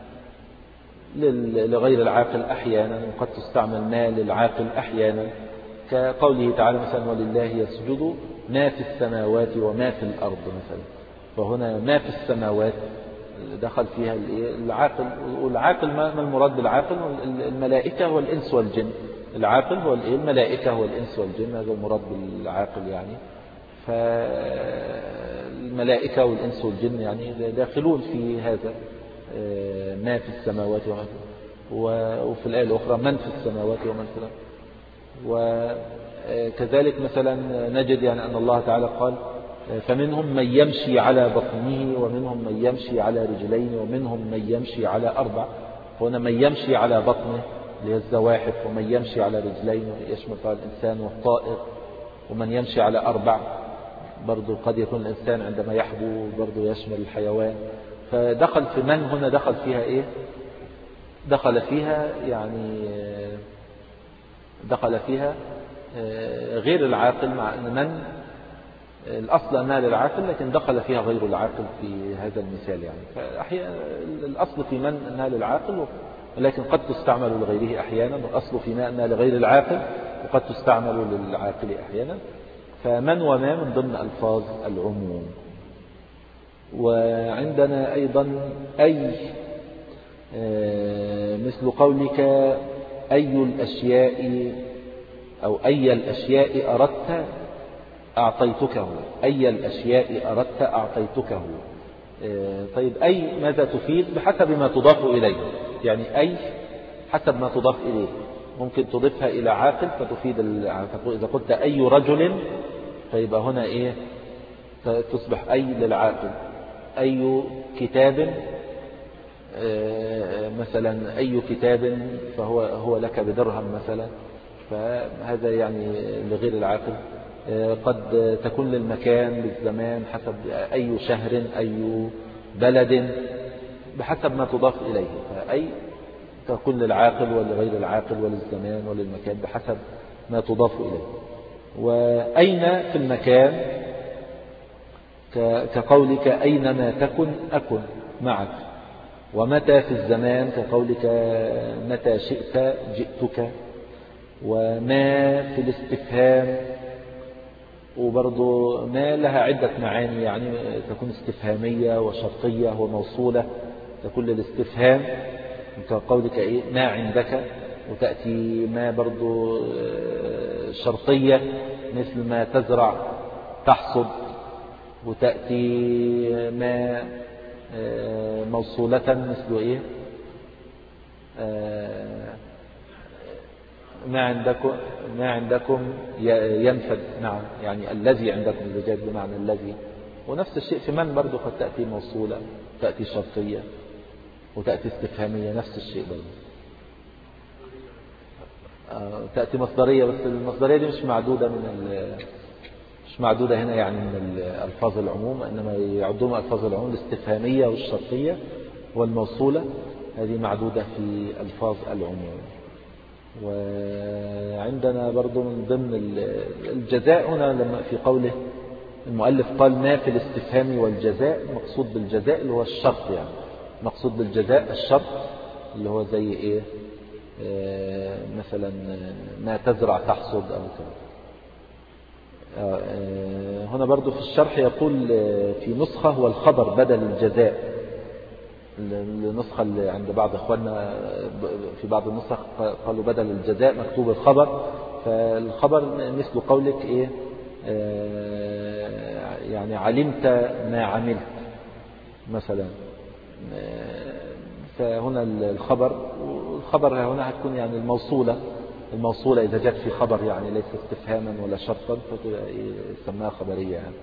لغير العاقل أحيانا، وقد تستعمل ما للعاقل أحيانا، كقوله تعالى مثلا ولله يسجد ما في السماوات وما في الأرض مثلا، فهنا ما في السماوات دخل فيها العاقل، والعاقل ما المراد بالعاقل؟ الملائكة والإنس والجن. العاقل هو الملائكة والإنس والجن، هذا المراد بالعاقل يعني. فالملائكة والإنس والجن يعني داخلون في هذا ما في السماوات وما في، وفي الآية الأخرى من في السماوات ومن في الأرض. وكذلك مثلا نجد يعني أن الله تعالى قال فمنهم من يمشي على بطنه ومنهم من يمشي على رجلين ومنهم من يمشي على أربع، هنا من يمشي على بطنه اللي هي الزواحف، ومن يمشي على رجلين يشمل الإنسان والطائر، ومن يمشي على أربع برضو قد يكون الإنسان عندما يحبو برضو يشمل الحيوان. فدخل في من هنا دخل فيها إيه؟ دخل فيها يعني دخل فيها غير العاقل، مع أن من الأصل أنها للعاقل لكن دخل فيها غير العاقل في هذا المثال يعني. فأحيانا الأصل في من أنها للعاقل، ولكن قد تستعمل لغيره أحيانا، والأصل في ما أنها لغير العاقل وقد تستعمل للعاقل أحيانا. فمن وما من ضمن ألفاظ العموم. وعندنا أيضا أي، مثل قولك أي الأشياء أو أي الأشياء أردت أعطيتكه، أي الأشياء أردت أعطيتكه. طيب أي ماذا تفيد؟ بحسب ما تضاف إليه، يعني أي حسب ما تضاف إليه، ممكن تضيفها إلى عاقل فتفيد العاقل. إذا قلت أي رجل فيبقى هنا إيه؟ تصبح أي للعاقل. أي كتاب مثلا، أي كتاب فهو هو لك بدرهم مثلا، فهذا يعني لغير العاقل. قد تكون للمكان للزمان، حسب أي شهر أي بلد، بحسب ما تضاف إليه. فأي تكون للعاقل ولغير العاقل وللزمان وللمكان بحسب ما تضاف إليه. وأين في المكان كقولك أينما تكن أكن معك. ومتى في الزمان كقولك متى شئت جئتك. وما في الاستفهام، وبرضو ما لها عدة معاني، يعني تكون استفهامية وشرطية وموصولة، تكون للاستفهام كقولك إيه ما عندك. وتأتي ما برضو شرطية مثل ما تزرع تحصد. وتأتي ما موصولة مثل إيه ما عندكم ما عندكم ينفد. نعم، يعني الذي عندكم الوجاد بمعنى الذي. ونفس الشيء في من برضو قد تأتي موصولة، تأتي شرطية، وتأتي استفهامية، نفس الشيء برضو. تأتي مصدرية، بس المصدرية دي مش معدودة من مش معدودة هنا يعني من ألفاظ العموم، إنما يعدون ألفاظ العموم الاستفهامية والشرطية والموصولة، هذه معدودة في ألفاظ العموم. وعندنا برضو من ضمن الجزاء هنا لما في قوله المؤلف قال ما في الاستفهام والجزاء، مقصود بالجزاء اللي هو الشرط، يعني مقصود بالجزاء الشرط اللي هو زي إيه آه مثلا ما تزرع تحصد أو كذا. آه هنا برضو في الشرح يقول في نسخة هو الخبر بدل الجزاء. النسخة اللي عند بعض إخواننا في بعض النسخ قالوا بدل الجزاء مكتوب الخبر، فالخبر مثل قولك إيه آه يعني علمت ما عملت مثلا. فهنا الخبر، والخبر هنا هتكون يعني الموصولة الموصولة إذا جت في خبر يعني ليس استفهاما ولا شرطا فسماها خبرية يعني.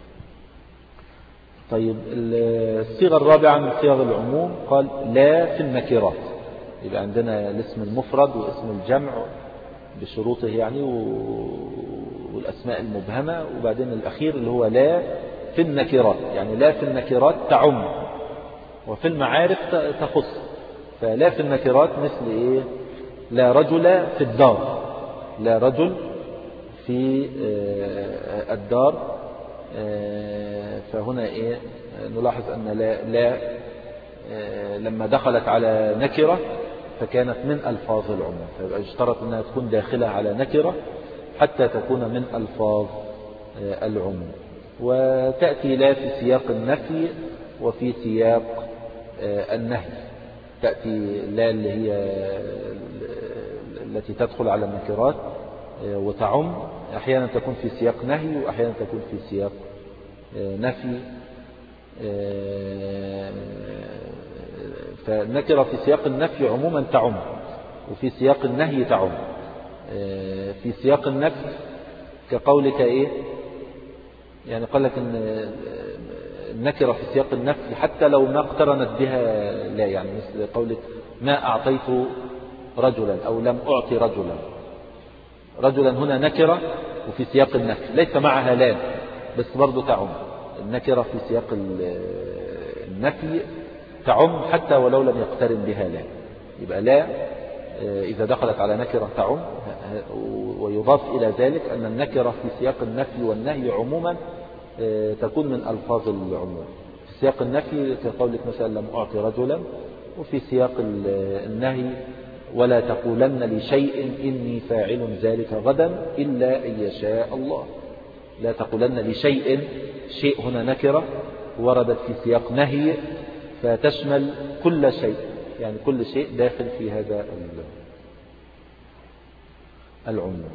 طيب الصيغة الرابعة من صيغ العموم قال لا في النكرات. يبقى عندنا الاسم المفرد واسم الجمع بشروطه يعني، والأسماء المبهمة، وبعدين الأخير اللي هو لا في النكرات، يعني لا في النكرات تعم وفي المعارف تخص. فلا في النكرات مثل إيه؟ لا رجل في الدار، لا رجل في الدار. فهنا إيه؟ نلاحظ أن لا, لا لما دخلت على نكرة فكانت من ألفاظ العموم، فيبقى اشترط أنها تكون داخلة على نكرة حتى تكون من ألفاظ العموم. وتأتي لا في سياق النفي وفي سياق النهي. تأتي لا اللي هي التي تدخل على النكرات وتعم، أحيانا تكون في سياق نهي وأحيانا تكون في سياق نفي. فالنكرة في سياق النفي عموما تعم، وفي سياق النهي تعم. في سياق النفي كقولك إيه؟ يعني قال لك إن النكرة في سياق النفي حتى لو ما اقترنت بها لا، يعني مثل قولك ما أعطيت رجلا أو لم أعطي رجلا. رجلا هنا نكرة وفي سياق النفي ليس معها لا، بس برضو تعم. النكرة في سياق النفي تعم حتى ولو لم يقترن بها لا. يبقى لا إذا دخلت على نكرة تعم. ويضاف إلى ذلك أن النكرة في سياق النفي والنهي عموما تكون من ألفاظ العموم. في سياق النفي كقولك مثلا لم أعطي رجلا، وفي سياق النهي ولا تقولن لشيء إني فاعل ذلك غدا إلا أن يشاء الله. لا تقولن لشيء، شيء هنا نكرة وردت في سياق نهي فتشمل كل شيء، يعني كل شيء داخل في هذا العموم.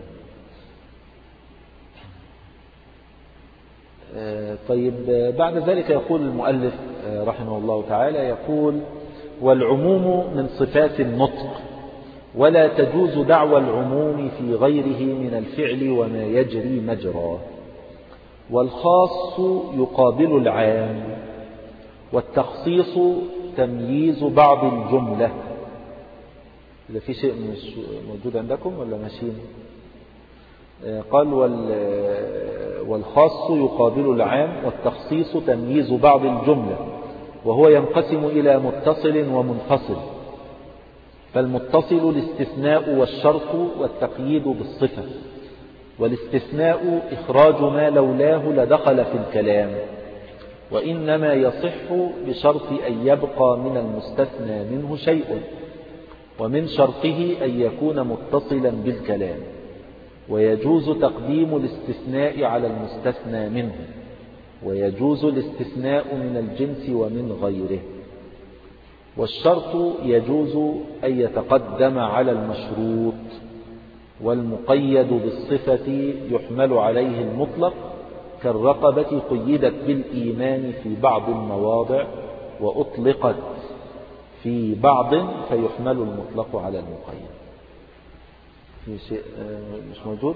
طيب بعد ذلك يقول المؤلف رحمه الله تعالى، يقول والعموم من صفات النطق، ولا تجوز دعوى العموم في غيره من الفعل وما يجري مجراه. والخاص يقابل العام، والتخصيص تمييز بعض الجملة. إذا في شيء مش موجود عندكم ولا ماشيين؟ قال والخاص يقابل العام، والتخصيص تمييز بعض الجملة، وهو ينقسم إلى متصل ومنفصل. فالمتصل الاستثناء والشرط والتقييد بالصفة، والاستثناء إخراج ما لولاه لدخل في الكلام، وإنما يصح بشرط أن يبقى من المستثنى منه شيء، ومن شرطه أن يكون متصلا بالكلام. ويجوز تقديم الاستثناء على المستثنى منه، ويجوز الاستثناء من الجنس ومن غيره. والشرط يجوز أن يتقدم على المشروط، والمقيد بالصفة يحمل عليه المطلق، كالرقبة قيدت بالإيمان في بعض المواضع وأطلقت في بعض فيحمل المطلق على المقيد. في شيء مش موجود؟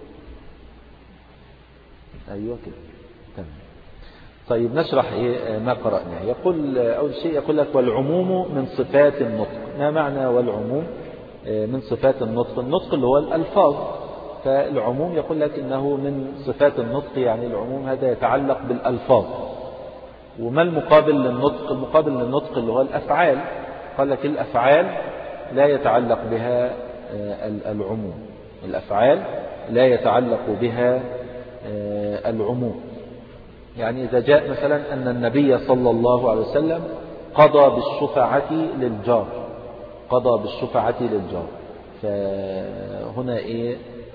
أيوة كده تمام. طيب نشرح إيه ما قرأناه. يقول أول شيء يقول لك والعموم من صفات النطق. ما معنى والعموم من صفات النطق؟ النطق اللي هو الألفاظ، فالعموم يقول لك إنه من صفات النطق، يعني العموم هذا يتعلق بالألفاظ. وما المقابل للنطق؟ المقابل للنطق اللي هو الأفعال. قال لك الأفعال لا يتعلق بها العموم، الأفعال لا يتعلق بها العموم. يعني إذا جاء مثلا أن النبي صلى الله عليه وسلم قضى بالشفعة للجار، قضى بالشفعة للجار، فهنا إيه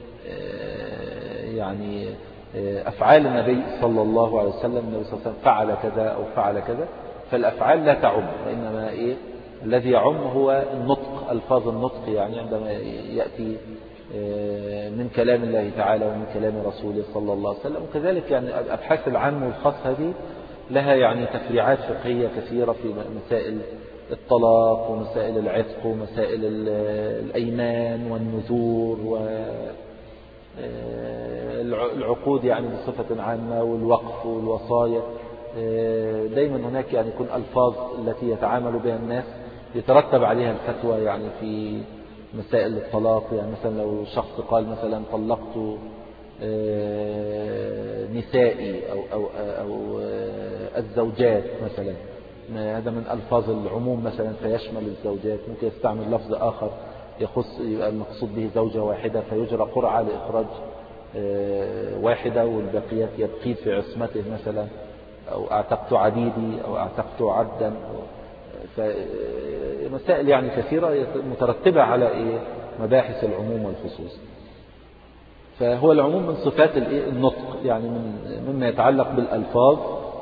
يعني أفعال النبي صلى الله عليه وسلم، النبي صلى الله عليه وسلم فعل كذا أو فعل كذا، فالأفعال لا تعم، وإنما إيه الذي يعم هو النطق، ألفاظ النطق، يعني عندما يأتي من كلام الله تعالى ومن كلام رسوله صلى الله عليه وسلم. وكذلك يعني الأبحاث العام والخاص هذه لها يعني تفريعات فقهية كثيرة في مسائل الطلاق ومسائل العتق ومسائل الأيمان والنذور والعقود يعني بصفة عامة والوقف والوصايا. دايما هناك يعني يكون ألفاظ التي يتعامل بها الناس يترتب عليها الفتوى، يعني في مسائل الطلاق. يعني مثلا لو شخص قال مثلا طلقت نسائي أو, أو, أو الزوجات مثلا، هذا من ألفاظ العموم مثلا فيشمل الزوجات. ممكن يستعمل لفظ آخر يخص يبقى المقصود به زوجة واحدة فيجرى قرعة لإخراج واحدة والبقيات يبقيت في عصمته مثلا، أو أعتقت عبيدي أو أعتقت عبدا. فمسائل يعني كثيرة مترتبة على إيه؟ مباحث العموم والخصوص. فهو العموم من صفات النطق، يعني من مما يتعلق بالألفاظ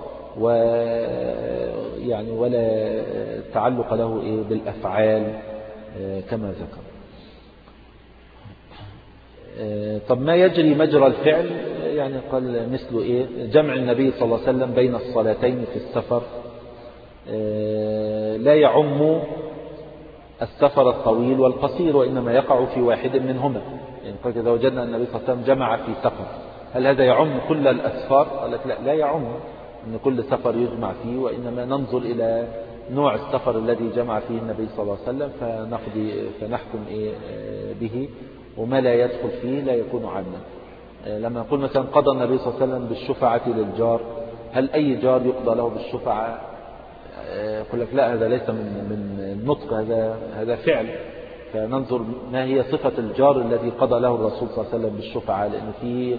ويعني ولا تعلق له إيه بالأفعال كما ذكر. طب ما يجري مجرى الفعل؟ يعني قال مثل إيه؟ جمع النبي صلى الله عليه وسلم بين الصلاتين في السفر لا يعم السفر الطويل والقصير، وإنما يقع في واحد منهما. يعني قال إذا وجدنا أن النبي صلى الله عليه وسلم جمع في سفر، هل هذا يعم كل الأسفار؟ قال لك لا، لا يعم أن كل سفر يجمع فيه، وإنما ننظر إلى نوع السفر الذي جمع فيه النبي صلى الله عليه وسلم فنقضي فنحكم إيه به، وما لا يدخل فيه لا يكون عاما. لما نقول مثلا قضى النبي صلى الله عليه وسلم بالشفعة للجار، هل أي جار يقضى له بالشفعة؟ يقول لك لا، هذا ليس من من النطق، هذا هذا فعل. فننظر ما هي صفة الجار الذي قضى له الرسول صلى الله عليه وسلم بالشفعة، لأن في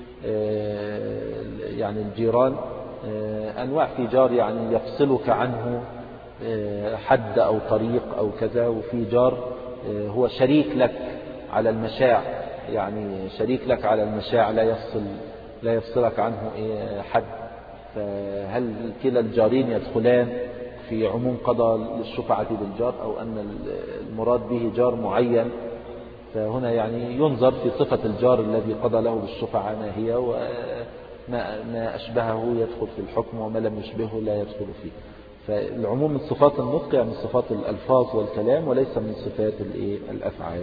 يعني الجيران أنواع، في جار يعني يفصلك عنه حد أو طريق أو كذا، وفي جار هو شريك لك على المشاع، يعني شريك لك على المشاع لا يفصل لا يفصلك عنه حد. فهل كلا الجارين يدخلان في عموم قضى للشفعة بالجار، أو أن المراد به جار معين؟ فهنا يعني ينظر في صفة الجار الذي قضى له بالشفعة ما هي، وما ما أشبهه يدخل في الحكم، وما لم يشبهه لا يدخل فيه. فالعموم من صفات النطق يعني من صفات الألفاظ والكلام، وليس من صفات الأفعال.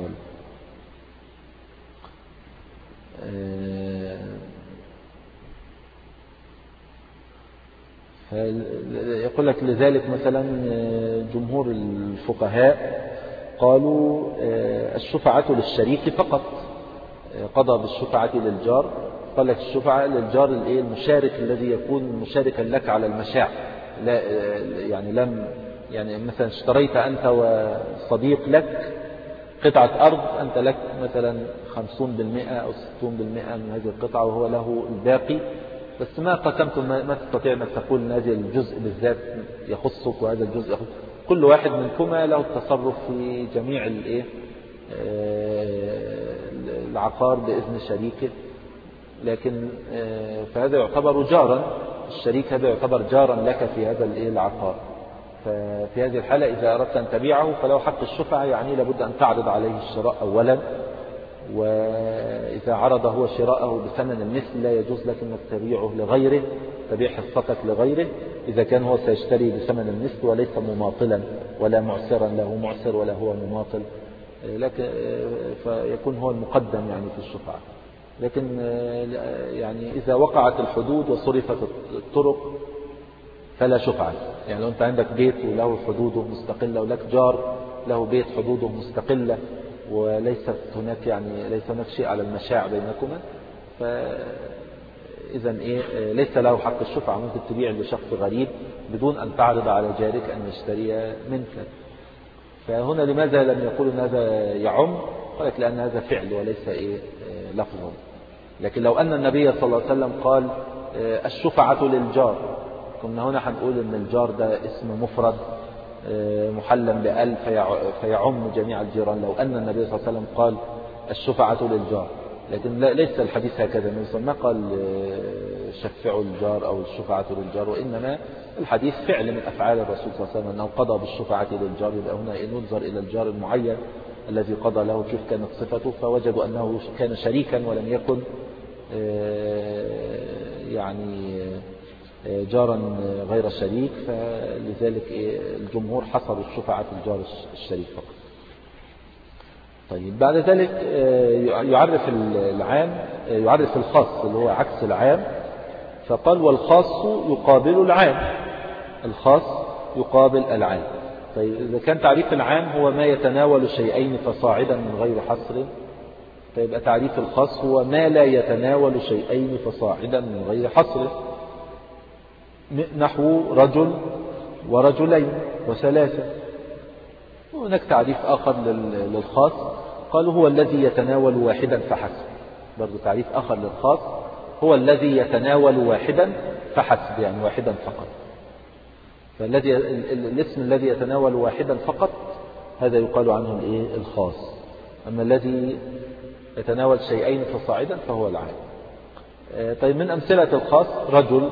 يقول لك لذلك مثلا جمهور الفقهاء قالوا الشفعة للشريك فقط، قضى بالشفعة للجار. قال لك الشفعة للجار المشارك الذي يكون مشاركا لك على المشاع، لا يعني لم يعني مثلا اشتريت أنت وصديق لك قطعة أرض، أنت لك مثلا خمسون بالمئة أو ستون بالمئة من هذه القطعة وهو له الباقي، بس ما قسمت ما تستطيع أنك تقول أن هذا الجزء بالذات يخصك وهذا الجزء يخصك. كل واحد منكما له التصرف في جميع الايه العقار بإذن شريكه، لكن فهذا يعتبر جارا، الشريك هذا يعتبر جارا لك في هذا الايه العقار. ففي هذه الحالة إذا أردت أن تبيعه فله حق الشفعة، يعني لابد أن تعرض عليه الشراء أولا، وإذا عرض هو شراءه بثمن المثل لا يجوز لك أنك تبيعه لغيره، تبيع حصتك لغيره إذا كان هو سيشتري بثمن المثل وليس مماطلا ولا معسرا له معسر ولا هو مماطل، لكن فيكون هو المقدم يعني في الشفعة. لكن يعني إذا وقعت الحدود وصرفت الطرق فلا شفعة. يعني لو أنت عندك بيت وله حدوده مستقلة، ولك جار له بيت حدوده مستقلة، وليست هناك يعني ليس هناك شيء على المشاع بينكما، فإذا إيه ليس له حق الشفعة. ممكن تبيع لشخص غريب بدون أن تعرض على جارك أن يشتري منك. فهنا لماذا لم يقول أن هذا يعم؟ قال لك لأن هذا فعل وليس إيه لفظا. لكن لو أن النبي صلى الله عليه وسلم قال الشفعة للجار، كنا هنا هنقول أن الجار ده اسم مفرد محلم بأل فيعم جميع الجيران، لو أن النبي صلى الله عليه وسلم قال الشفعة للجار. لكن ليس الحديث هكذا، النبي صلى الله عليه وسلم ما قال شفعوا الجار أو الشفعة للجار، وإنما الحديث فعل من أفعال الرسول صلى الله عليه وسلم أنه قضى بالشفعة للجار. يبقى هنا ننظر إلى الجار المعين الذي قضى له، شوف كانت صفته، فوجدوا أنه كان شريكا ولم يكن يعني جارا غير شريك، فلذلك الجمهور حصروا الشفعة في الجار الشريك فقط. طيب بعد ذلك يعرف العام يعرف الخاص اللي هو عكس العام، فقال والخاص يقابل العام، الخاص يقابل العام. طيب إذا كان تعريف العام هو ما يتناول شيئين فصاعدا من غير حصر، فيبقى تعريف الخاص هو ما لا يتناول شيئين فصاعدا من غير حصر، نحو رجل ورجلين وثلاثة. وهناك تعريف آخر للخاص قالوا هو الذي يتناول واحدا فحسب، برضو تعريف آخر للخاص هو الذي يتناول واحدا فحسب، يعني واحدا فقط. فالذي الاسم الذي يتناول واحدا فقط هذا يقال عنه الايه الخاص، أما الذي يتناول شيئين فصاعدا فهو العام. طيب من أمثلة الخاص رجل،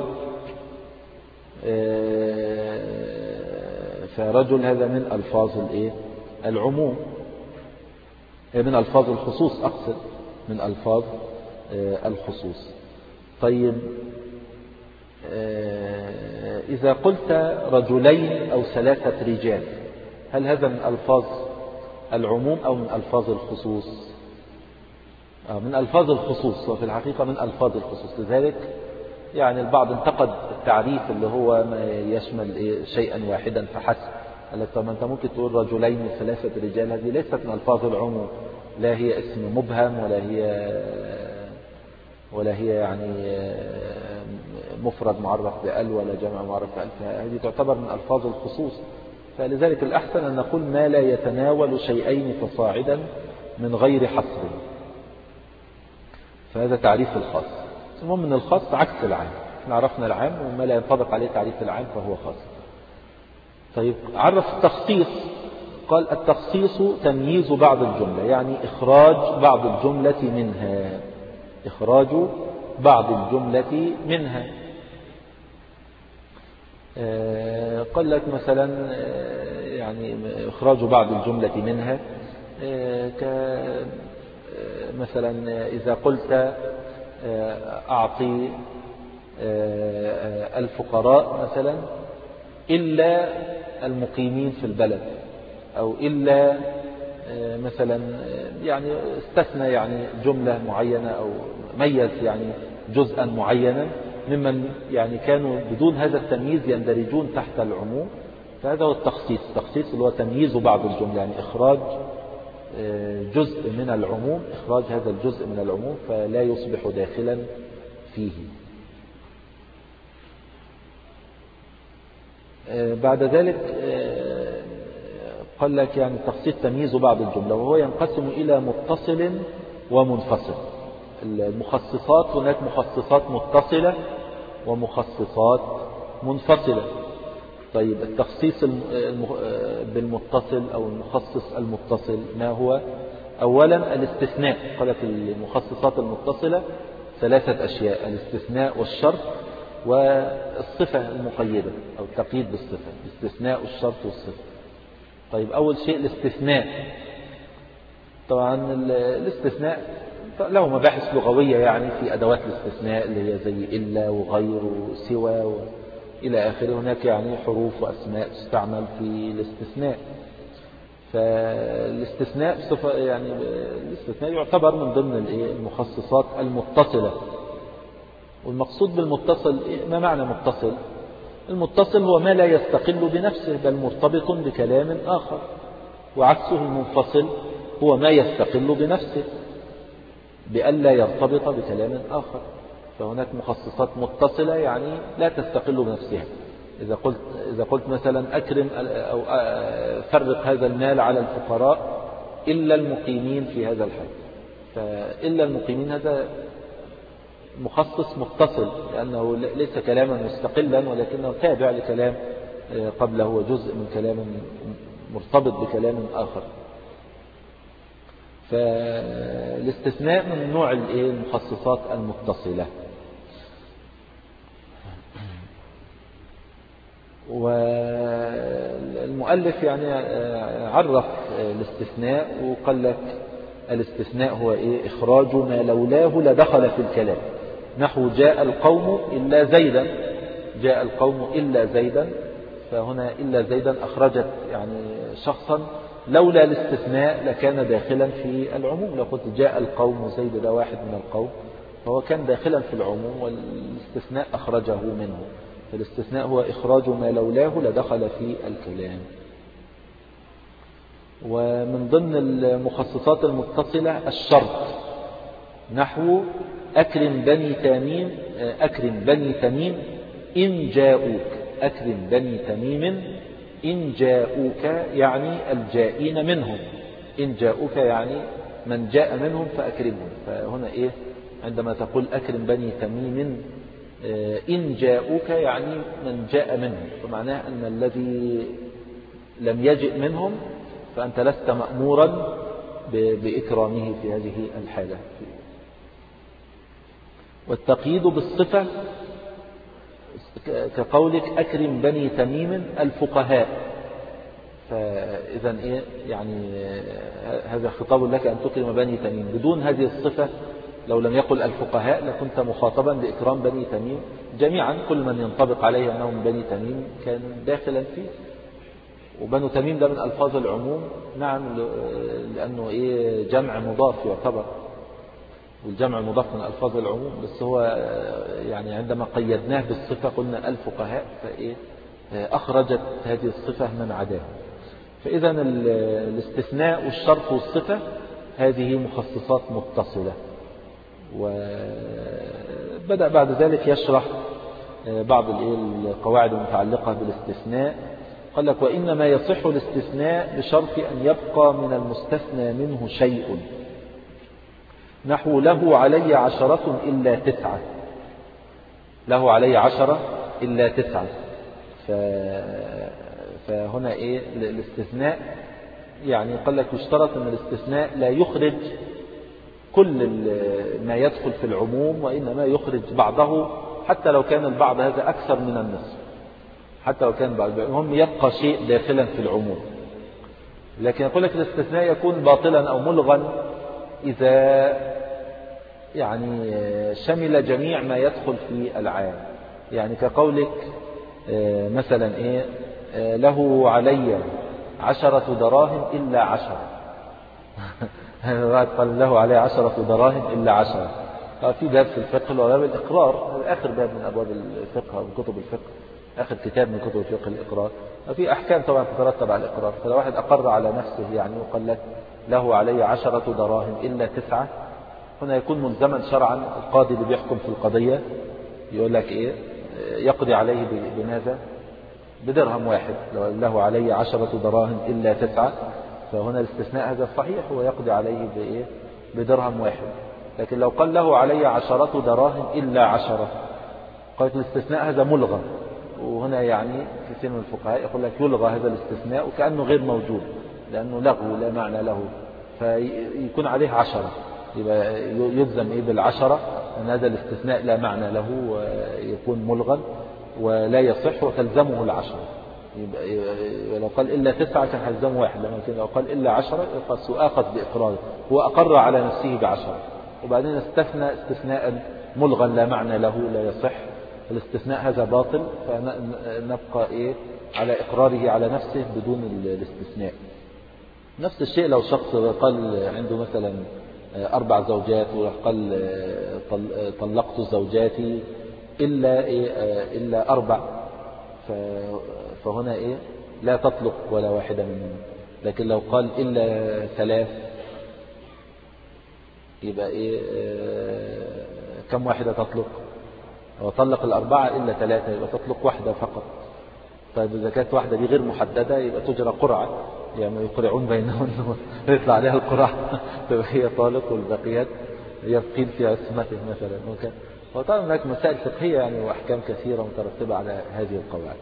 فرجل هذا من ألفاظ الايه العموم، من ألفاظ الخصوص أقصد، من ألفاظ الخصوص. طيب إذا قلت رجلين أو ثلاثة رجال هل هذا من ألفاظ العموم أو من ألفاظ الخصوص؟ من ألفاظ الخصوص، وفي الحقيقة من ألفاظ الخصوص. لذلك يعني البعض انتقد التعريف اللي هو ما يشمل شيئا واحدا فحسب، قال لك طب أنت ممكن تقول رجلين وثلاثة رجال، هذه ليست من ألفاظ العموم، لا هي اسم مبهم ولا هي ولا هي يعني مفرد معرف بأل ولا جمع معرف بأل، فهذه تعتبر من ألفاظ الخصوص. فلذلك الأحسن أن نقول ما لا يتناول شيئين فصاعدا من غير حصر، فهذا تعريف الخاص. المهم من الخاص عكس العام، احنا عرفنا العام وما لا ينطبق عليه تعريف العام فهو خاص. طيب عرف التخصيص، قال التخصيص تمييز بعض الجملة، يعني إخراج بعض الجملة منها، إخراج بعض الجملة منها. قال لك مثلا يعني إخراج بعض الجملة منها مثلا إذا قلت أعطي الفقراء مثلا إلا المقيمين في البلد، أو إلا مثلا يعني استثنى يعني جملة معينة أو ميز يعني جزءا معينا ممن يعني كانوا بدون هذا التمييز يندرجون تحت العموم، فهذا هو التخصيص. التخصيص اللي هو تمييز بعض الجملة، يعني إخراج جزء من العموم، إخراج هذا الجزء من العموم فلا يصبح داخلا فيه. بعد ذلك قال لك يعني التخصيص تمييز بعض الجملة، وهو ينقسم إلى متصل ومنفصل. المخصصات هناك مخصصات متصلة ومخصصات منفصلة. طيب التخصيص بالمتصل أو المخصص المتصل ما هو؟ أولا الاستثناء، قال لك المخصصات المتصلة ثلاثة أشياء: الاستثناء والشرط والصفة المقيدة أو التقييد بالصفة، الاستثناء والشرط والصفة. طيب أول شيء الاستثناء. طبعا الاستثناء له مباحث لغوية يعني في أدوات الاستثناء اللي هي زي إلا وغير وسوى إلى آخره، هناك يعني حروف وأسماء تستعمل في الاستثناء. فالاستثناء صفة يعني الاستثناء يعتبر من ضمن المخصصات المتصلة. والمقصود بالمتصل ما معنى متصل؟ المتصل هو ما لا يستقل بنفسه بل مرتبط بكلام آخر، وعكسه المنفصل هو ما يستقل بنفسه بألا يرتبط بكلام آخر. فهناك مخصصات متصلة يعني لا تستقل بنفسها. إذا قلت إذا قلت مثلا أكرم أو فرق هذا المال على الفقراء إلا المقيمين في هذا الحي، فإلا المقيمين هذا مخصص متصل لأنه ليس كلاما مستقلا ولكنه تابع لكلام قبله وجزء من كلام مرتبط بكلام آخر. فالاستثناء من نوع المخصصات المتصلة. والمؤلف يعني عرف الاستثناء وقال لك الاستثناء هو إيه؟ إخراج ما لولاه لدخل في الكلام، نحو جاء القوم إلا زيدا، جاء القوم إلا زيدا، فهنا إلا زيدا أخرجت يعني شخصا لولا الاستثناء لكان داخلا في العموم. لو قلت جاء القوم زيد ده واحد من القوم فهو كان داخلا في العموم والاستثناء أخرجه منه. فالاستثناء هو إخراج ما لولاه لدخل في الكلام. ومن ضمن المخصصات المتصلة الشرط، نحو أكرم بني تميم أكرم بني تميم إن جاءوك. أكرم بني تميم إن جاءوك يعني الجائين منهم، إن جاءوك يعني من جاء منهم فأكرمهم. فهنا إيه عندما تقول أكرم بني تميم إن جاءوك يعني من جاء منهم، فمعناه أن الذي لم يجئ منهم فأنت لست مأمورا بإكرامه في هذه الحالة. والتقييد بالصفة كقولك أكرم بني تميم الفقهاء، فإذا إيه يعني هذا خطاب لك أن تكرم بني تميم بدون هذه الصفة. لو لم يقل الفقهاء لكنت مخاطبا بإكرام بني تميم جميعا، كل من ينطبق عليه أنهم بني تميم كان داخلا فيه. وبنو تميم ده من ألفاظ العموم، نعم، لأنه إيه جمع مضاف يعتبر، والجمع مضاف من ألفاظ العموم، بس هو يعني عندما قيدناه بالصفة قلنا الفقهاء، فإيه أخرجت هذه الصفة من عداه. فإذا الاستثناء والشرط والصفة هذه مخصصات متصلة. وبدأ بعد ذلك يشرح بعض القواعد المتعلقة بالاستثناء. قال لك وإنما يصح الاستثناء بشرط أن يبقى من المستثنى منه شيء، نحو له علي عشرة إلا تسعة. له علي عشرة إلا تسعة. فهنا إيه الاستثناء يعني قال لك يشترط أن الاستثناء لا يخرج كل ما يدخل في العموم، وإنما يخرج بعضه، حتى لو كان البعض هذا أكثر من النصف، حتى لو كان بعض، المهم يبقى شيء داخلا في العموم. لكن يقول لك الاستثناء يكون باطلا أو ملغا إذا يعني شمل جميع ما يدخل في العام. يعني كقولك مثلا إيه له علي عشرة دراهم إلا عشرة. قال له علي عشرة دراهم إلا عشرة. في باب في الفقه وباب الإقرار، آخر باب من أبواب الفقه أو كتب الفقه، آخر كتاب من كتب الفقه الإقرار. في أحكام طبعا تترتب على الإقرار. فلو واحد أقر على نفسه يعني وقال لك له علي عشرة دراهم إلا تسعة، هنا يكون ملزما شرعا. القاضي اللي بيحكم في القضية يقول لك إيه يقضي عليه بماذا؟ بدرهم واحد. لو له علي عشرة دراهم إلا تسعة، فهنا الاستثناء هذا صحيح، هو يقضي عليه بإيه؟ بدرهم واحد. لكن لو قال له علي عشرة دراهم إلا عشرة، قالت الاستثناء هذا ملغى. وهنا يعني كثير من الفقهاء يقول لك يلغى هذا الاستثناء وكأنه غير موجود، لأنه لغو لا معنى له، فيكون عليه عشرة، يبقى يلزم إيه بالعشرة، أن هذا الاستثناء لا معنى له ويكون ملغى ولا يصح وتلزمه العشرة. يبقى, يبقى لو قال إلا تسعة كان هلزمه واحد، لما لو قال إلا عشرة سؤاخذ بإقراره، هو أقر على نفسه بعشرة وبعدين استثنى استثناء ملغا لا معنى له لا يصح. الاستثناء هذا باطل، فنبقى إيه على إقراره على نفسه بدون الاستثناء. نفس الشيء لو شخص قال عنده مثلا أربع زوجات وقال طلقت زوجاتي إلا إيه إلا أربع، فهنا إيه لا تطلق ولا واحدة منهم. لكن لو قال إلا ثلاث يبقى إيه كم واحدة تطلق؟ وطلق الأربعة إلا ثلاثة يبقى تطلق واحدة فقط. طيب إذا كانت واحدة دي غير محددة يبقى تجرى قرعة، يعني يقرعون بينهم ويطلع عليها القرعة تبقى هي طالق والبقيات يبقين في عصمته مثلا. وطبعا هناك مسائل فقهية يعني وأحكام كثيرة مترتبة على هذه القواعد.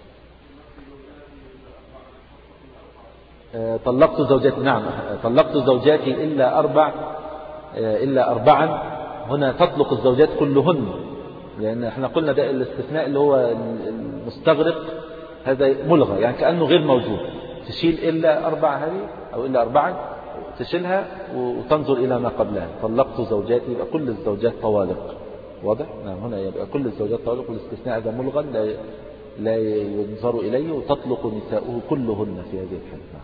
طلقت زوجاتي، نعم طلقت زوجاتي إلا أربع إلا أربعا، هنا تطلق الزوجات كلهن، لأن احنا قلنا ده الاستثناء اللي هو المستغرق هذا ملغى، يعني كأنه غير موجود. تشيل إلا أربع هذه أو إلا أربعا تشيلها وتنظر إلى ما قبلها. طلقت زوجاتي يبقى كل الزوجات طوالق، واضح؟ نعم هنا يبقى كل الزوجات طوالق، والاستثناء هذا ملغى لا لا ينظر إليه، وتطلق نساؤه كلهن في هذه الحالة.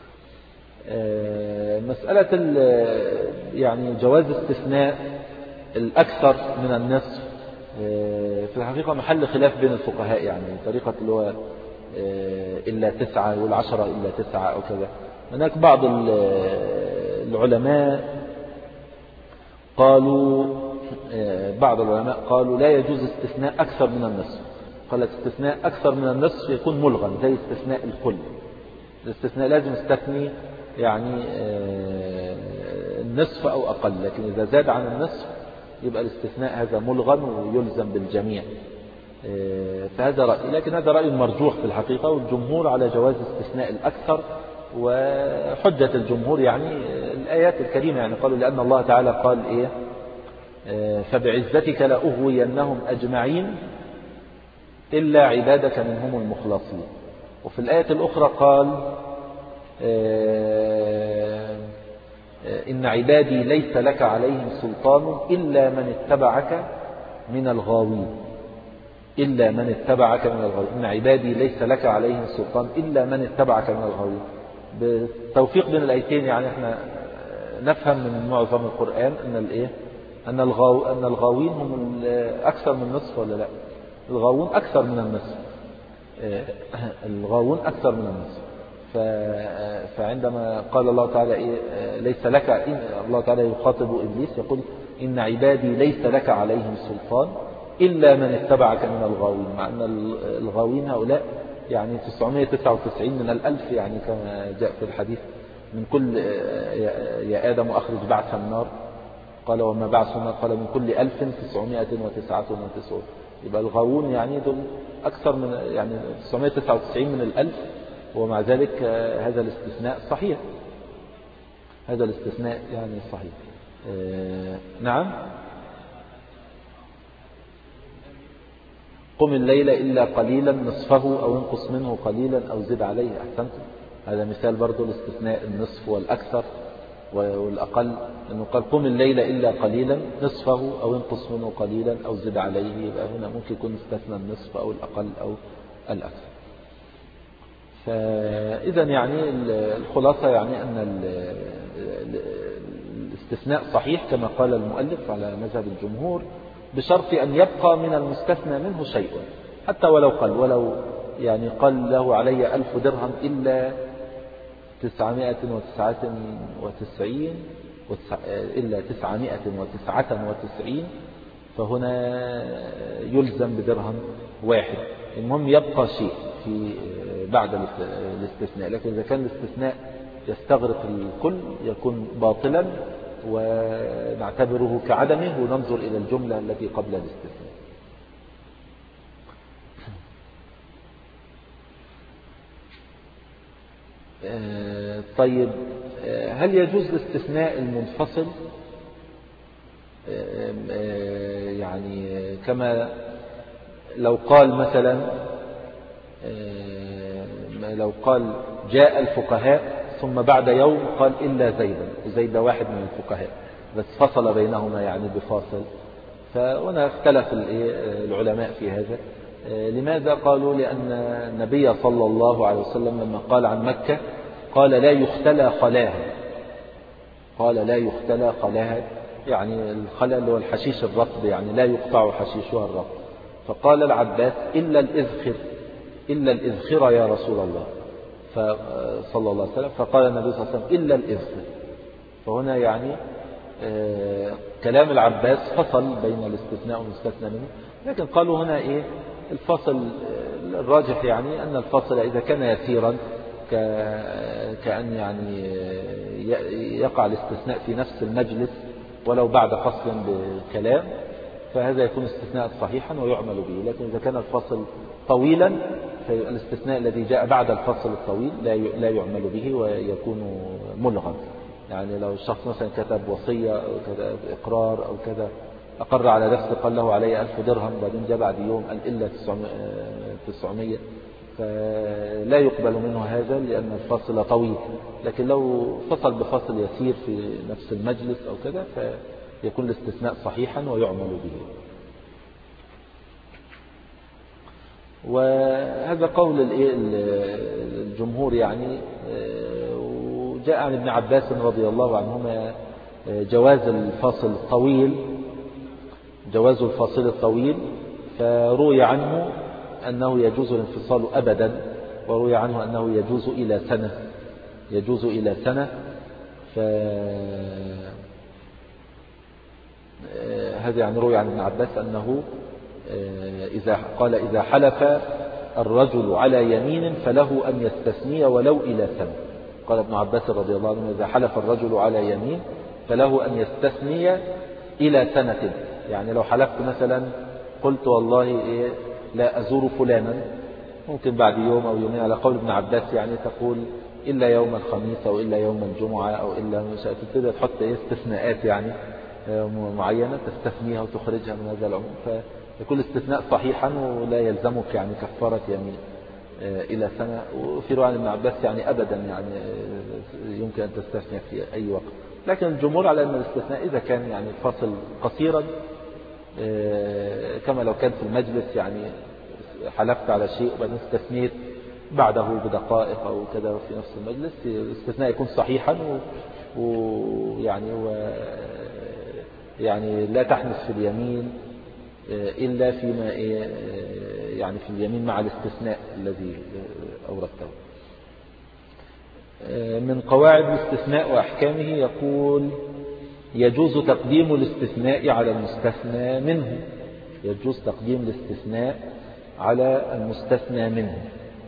مسألة يعني جواز استثناء الأكثر من النصف في الحقيقة محل خلاف بين الفقهاء، يعني طريقة اللي هو إلا تسعة والعشرة إلا تسعة أو كذا. هناك بعض العلماء قالوا بعض العلماء قالوا لا يجوز استثناء أكثر من النصف. قال استثناء أكثر من النصف يكون ملغا زي استثناء الكل. الاستثناء لازم يستثني يعني النصف أو أقل، لكن إذا زاد عن النصف يبقى الاستثناء هذا ملغا ويلزم بالجميع. فهذا رأي، لكن هذا رأي مرجوح في الحقيقة، والجمهور على جواز استثناء الأكثر. وحجة الجمهور يعني الآيات الكريمة، يعني قالوا لأن الله تعالى قال إيه فبعزتك لأغوينهم أجمعين إلا عبادك منهم المخلصين. وفي الآية الأخرى قال إن عبادي ليس لك عليهم سلطان إلا من اتبعك من الغاوين إلا من اتبعك من الغاوين إن عبادي ليس لك عليهم سلطان إلا من اتبعك من الغاوين. بالتوفيق بين الآيتين يعني احنا نفهم من معظم القرآن أن الإيه أن الغاو أن الغاوين هم أكثر من نصف ولا لا؟ الغاوون أكثر من النصف. الغاوون أكثر من النصف. فعندما قال الله تعالى إيه ليس لك، الله تعالى يخاطب إبليس يقول إن عبادي ليس لك عليهم سلطان إلا من اتبعك من الغاوين، مع أن الغاوين هؤلاء يعني تسعمائة وتسعة وتسعين من الألف، يعني كما جاء في الحديث من كل يا آدم أخرج بعث النار، قال وما بعث النار قال من كل ألف تسعمائة وتسعة وتسعون. يبقى الغاوون يعني دول أكثر من يعني تسعمائة وتسعة وتسعين من الألف، ومع ذلك هذا الاستثناء صحيح. هذا الاستثناء يعني صحيح. نعم قم الليل إلا قليلا نصفه أو انقص منه قليلا أو زد عليه. أحسنتم. هذا مثال برضو الاستثناء النصف والأكثر والأقل، أنه قال قم الليل إلا قليلا نصفه أو انقص منه قليلا أو زد عليه. يبقى هنا ممكن يكون استثنى النصف أو الأقل أو الأكثر. فإذا يعني الخلاصة يعني أن الاستثناء صحيح كما قال المؤلف على مذهب الجمهور، بشرط أن يبقى من المستثنى منه شيء حتى ولو قل، ولو يعني قال له علي ألف درهم إلا تسعمائة وتسعة وتسعين إلا تسعمائة وتسعة وتسعين، فهنا يلزم بدرهم واحد. المهم يبقى شيء في بعد الاستثناء، لكن إذا كان الاستثناء يستغرق الكل يكون باطلا ونعتبره كعدمه وننظر إلى الجملة التي قبل الاستثناء. طيب هل يجوز الاستثناء المنفصل؟ يعني كما لو قال مثلا لو قال جاء الفقهاء ثم بعد يوم قال إلا زيدا، زيد واحد من الفقهاء بس فصل بينهما يعني بفاصل. فهنا اختلف العلماء في هذا. لماذا؟ قالوا لأن النبي صلى الله عليه وسلم لما قال عن مكة قال لا يختلى خلاها، قال لا يختلى خلاها يعني الخلا اللي هو الحشيش الرطب، يعني لا يقطع حشيشها الرطب. فقال العباس إلا الإذخر، إلا الإذخر يا رسول الله صلى الله عليه وسلم. فقال النبي صلى الله عليه وسلم إلا الإذخر. فهنا يعني آه كلام العباس فصل بين الاستثناء والمستثنى منه. لكن قالوا هنا إيه الفاصل الراجح يعني أن الفاصل إذا كان يسيرا كأن يعني يقع الاستثناء في نفس المجلس ولو بعد فصل بكلام، فهذا يكون استثناء صحيحا ويعمل به. لكن إذا كان الفصل طويلا فالاستثناء الذي جاء بعد الفصل الطويل لا يعمل به ويكون ملغا. يعني لو الشخص مثلا كتب وصية أو كتب إقرار أو كذا أقر على نفسه قال له علي ألف درهم، بعدين جاء بعد يوم قال إلا تسعمائة، فلا يقبل منه هذا لأن الفصل طويل. لكن لو فصل بفصل يسير في نفس المجلس أو كذا فيكون الاستثناء صحيحا ويعمل به. وهذا قول الجمهور يعني. وجاء عن ابن عباس رضي الله عنهما جواز الفاصل الطويل، جواز الفاصل الطويل، فروي عنه أنه يجوز الانفصال أبدا، وروي عنه أنه يجوز إلى سنة، يجوز إلى سنة. ف هذا يعني روي عن ابن عباس أنه إذا قال إذا حلف الرجل على يمين فله أن يستثني ولو إلى سنة. قال ابن عباس رضي الله عنه إذا حلف الرجل على يمين فله أن يستثني إلى سنة. يعني لو حلفت مثلا قلت والله إيه لا أزور فلانا، ممكن بعد يوم أو يومين على قول ابن عباس يعني تقول إلا يوم الخميس أو إلا يوم الجمعة أو إلا تبتدي تحط استثناءات يعني معينة تستثنيها وتخرجها من هذا العموم، فيكون استثناء صحيحا ولا يلزمك يعني كفارة يمين إلى سنة. وفي رواية ابن عباس يعني أبدا يعني يمكن أن تستثني في أي وقت، لكن الجمهور على أن الاستثناء إذا كان يعني فاصل قصيرا كما لو كان في المجلس يعني حلفت على شيء وبعدين استثنيت بعده بدقائق أو كذا في نفس المجلس، الاستثناء يكون صحيحا ويعني و يعني لا تحنث في اليمين إلا فيما يعني في اليمين مع الاستثناء الذي أوردته. من قواعد الاستثناء وأحكامه يقول يجوز تقديم الاستثناء على المستثنى منه. يجوز تقديم الاستثناء على المستثنى منه،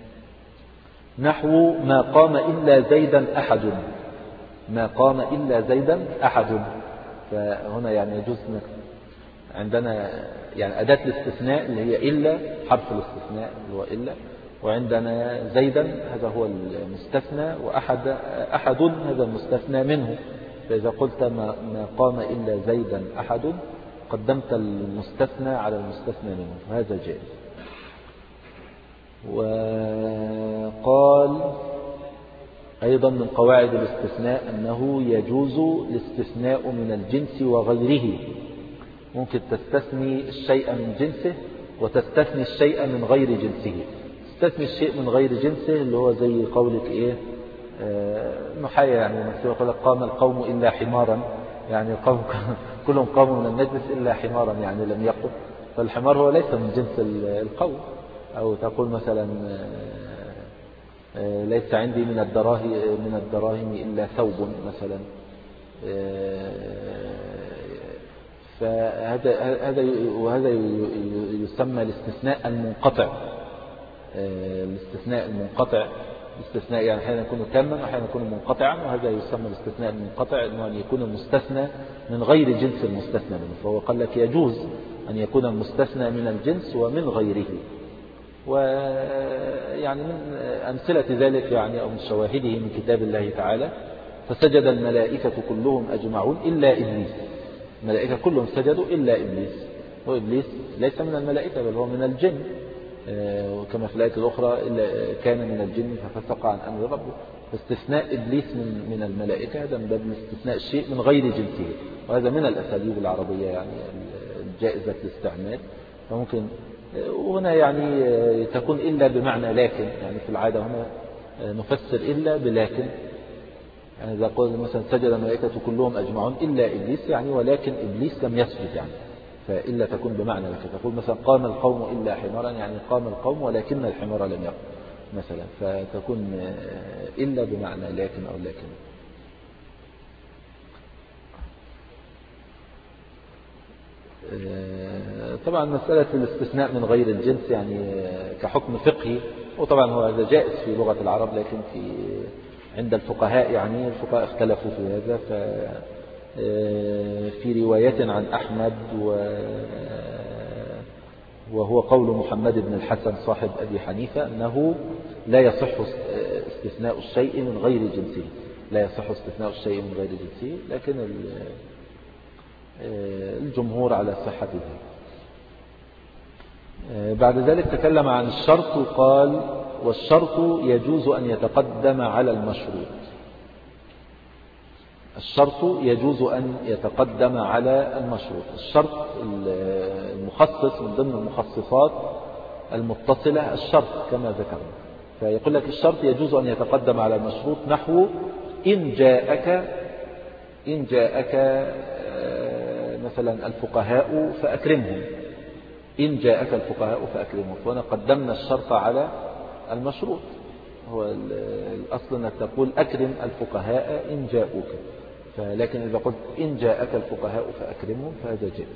نحو ما قام إلا زيدا أحد. ما قام إلا زيدا أحد، فهنا يعني يجوز عندنا يعني أداة الاستثناء اللي هي إلا، حرف الاستثناء اللي هو إلا، وعندنا زيدا هذا هو المستثنى، وأحد أحد هذا المستثنى منه. فإذا قلت ما قام إلا زيدا أحد قدمت المستثنى على المستثنى منه، وهذا جائز. وقال أيضا من قواعد الاستثناء أنه يجوز الاستثناء من الجنس وغيره. ممكن تستثني الشيء من جنسه وتستثني الشيء من غير جنسه. تستثني الشيء من غير جنسه اللي هو زي قولك إيه محايا، يعني مثل يقول قام القوم إلا حمارا، يعني القوم كلهم قاموا من المجلس إلا حمارا يعني لم يقم، فالحمار هو ليس من جنس القوم. أو تقول مثلا ليس عندي من الدراهم من الدراهم إلا ثوب مثلا. فهذا هذا وهذا يسمى الاستثناء المنقطع. الاستثناء المنقطع الاستثناء يعني أحيانا يكون تاما وأحيانا يكون منقطعا، وهذا يسمى الاستثناء المنقطع أنه أن يكون المستثنى من غير جنس المستثنى منه. فهو قال لك يجوز أن يكون المستثنى من الجنس ومن غيره. ويعني من أمثلة ذلك يعني أو من شواهده من كتاب الله تعالى فسجد الملائكة كلهم أجمعون إلا إبليس. الملائكة كلهم سجدوا إلا إبليس، وإبليس ليس من الملائكة بل هو من الجن، وكما في الآية الأخرى إلا كان من الجن ففسق عن أمر ربه. فاستثناء إبليس من من الملائكة هذا من باب استثناء الشيء من غير جنسه، وهذا من الأساليب العربية يعني الجائزة الاستعمال. فممكن وهنا يعني تكون إلا بمعنى لكن، يعني في العادة هنا نفسر إلا بلكن. يعني إذا قلت مثلا سجد الملائكة كلهم أجمعون إلا إبليس يعني ولكن إبليس لم يسجد، يعني فإلا تكون بمعنى لكن. تقول مثلا قام القوم إلا حمارا يعني قام القوم ولكن الحمار لم يقم مثلا، فتكون إلا بمعنى لكن أو لكن. طبعا مسألة الاستثناء من غير الجنس يعني كحكم فقهي، وطبعا هو هذا جائز في لغة العرب، لكن في عند الفقهاء يعني الفقهاء اختلفوا في هذا. ففي رواية عن أحمد وهو قول محمد بن الحسن صاحب أبي حنيفة أنه لا يصح استثناء الشيء من غير جنسه، لا يصح استثناء الشيء من غير جنسه، لكن الجمهور على صحة ذلك. بعد ذلك تكلم عن الشرط وقال والشرط يجوز أن يتقدم على المشروط. الشرط يجوز أن يتقدم على المشروط. الشرط المخصص من ضمن المخصصات المتصلة الشرط كما ذكرنا. فيقول لك الشرط يجوز أن يتقدم على المشروط نحو إن جاءك إن جاءك مثلا الفقهاء فأكرمهم. إن جاءك الفقهاء فأكرمهم، فهنا قدمنا الشرط على المشروط. هو الأصل أنك تقول أكرم الفقهاء إن جاءوك، لكن إذا قلت إن جاءك الفقهاء فأكرمهم فهذا جائز.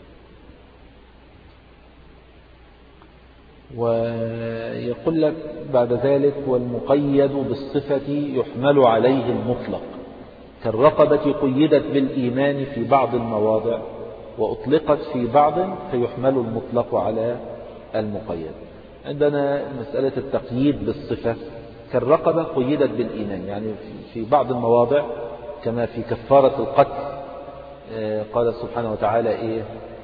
ويقول لك بعد ذلك والمقيد بالصفة يحمل عليه المطلق كالرقبة قيدت بالإيمان في بعض المواضع وأطلقت في بعض فيحمل المطلق على المقيد. عندنا مسألة التقييد بالصفة كالرقبة قيدت بالإيمان، يعني في بعض المواضع كما في كفارة القتل قال سبحانه وتعالى إيه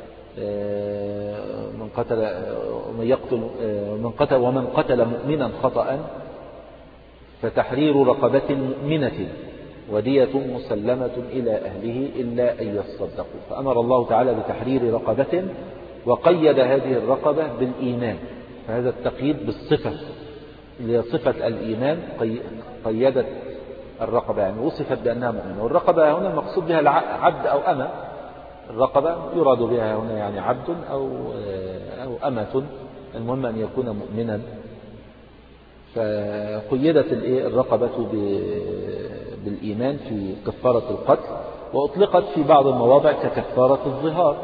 من قتل ومن يقتل من قتل ومن قتل مؤمنا خطأ فتحرير رقبة مؤمنة ودية مسلمة إلى أهله إلا أن يصدقوا. فأمر الله تعالى بتحرير رقبة وقيد هذه الرقبة بالإيمان، فهذا التقييد بالصفة لصفة الإيمان قيدت الرقبة، يعني وصفت بأنها مؤمنة. والرقبة هنا المقصود بها العبد أو أمة، الرقبة يراد بها هنا يعني عبد أو أو أمة، المهم أن يكون مؤمنا. فقيدت الرقبة بالإيمان في كفارة القتل وأطلقت في بعض المواضع ككفارة الظهار.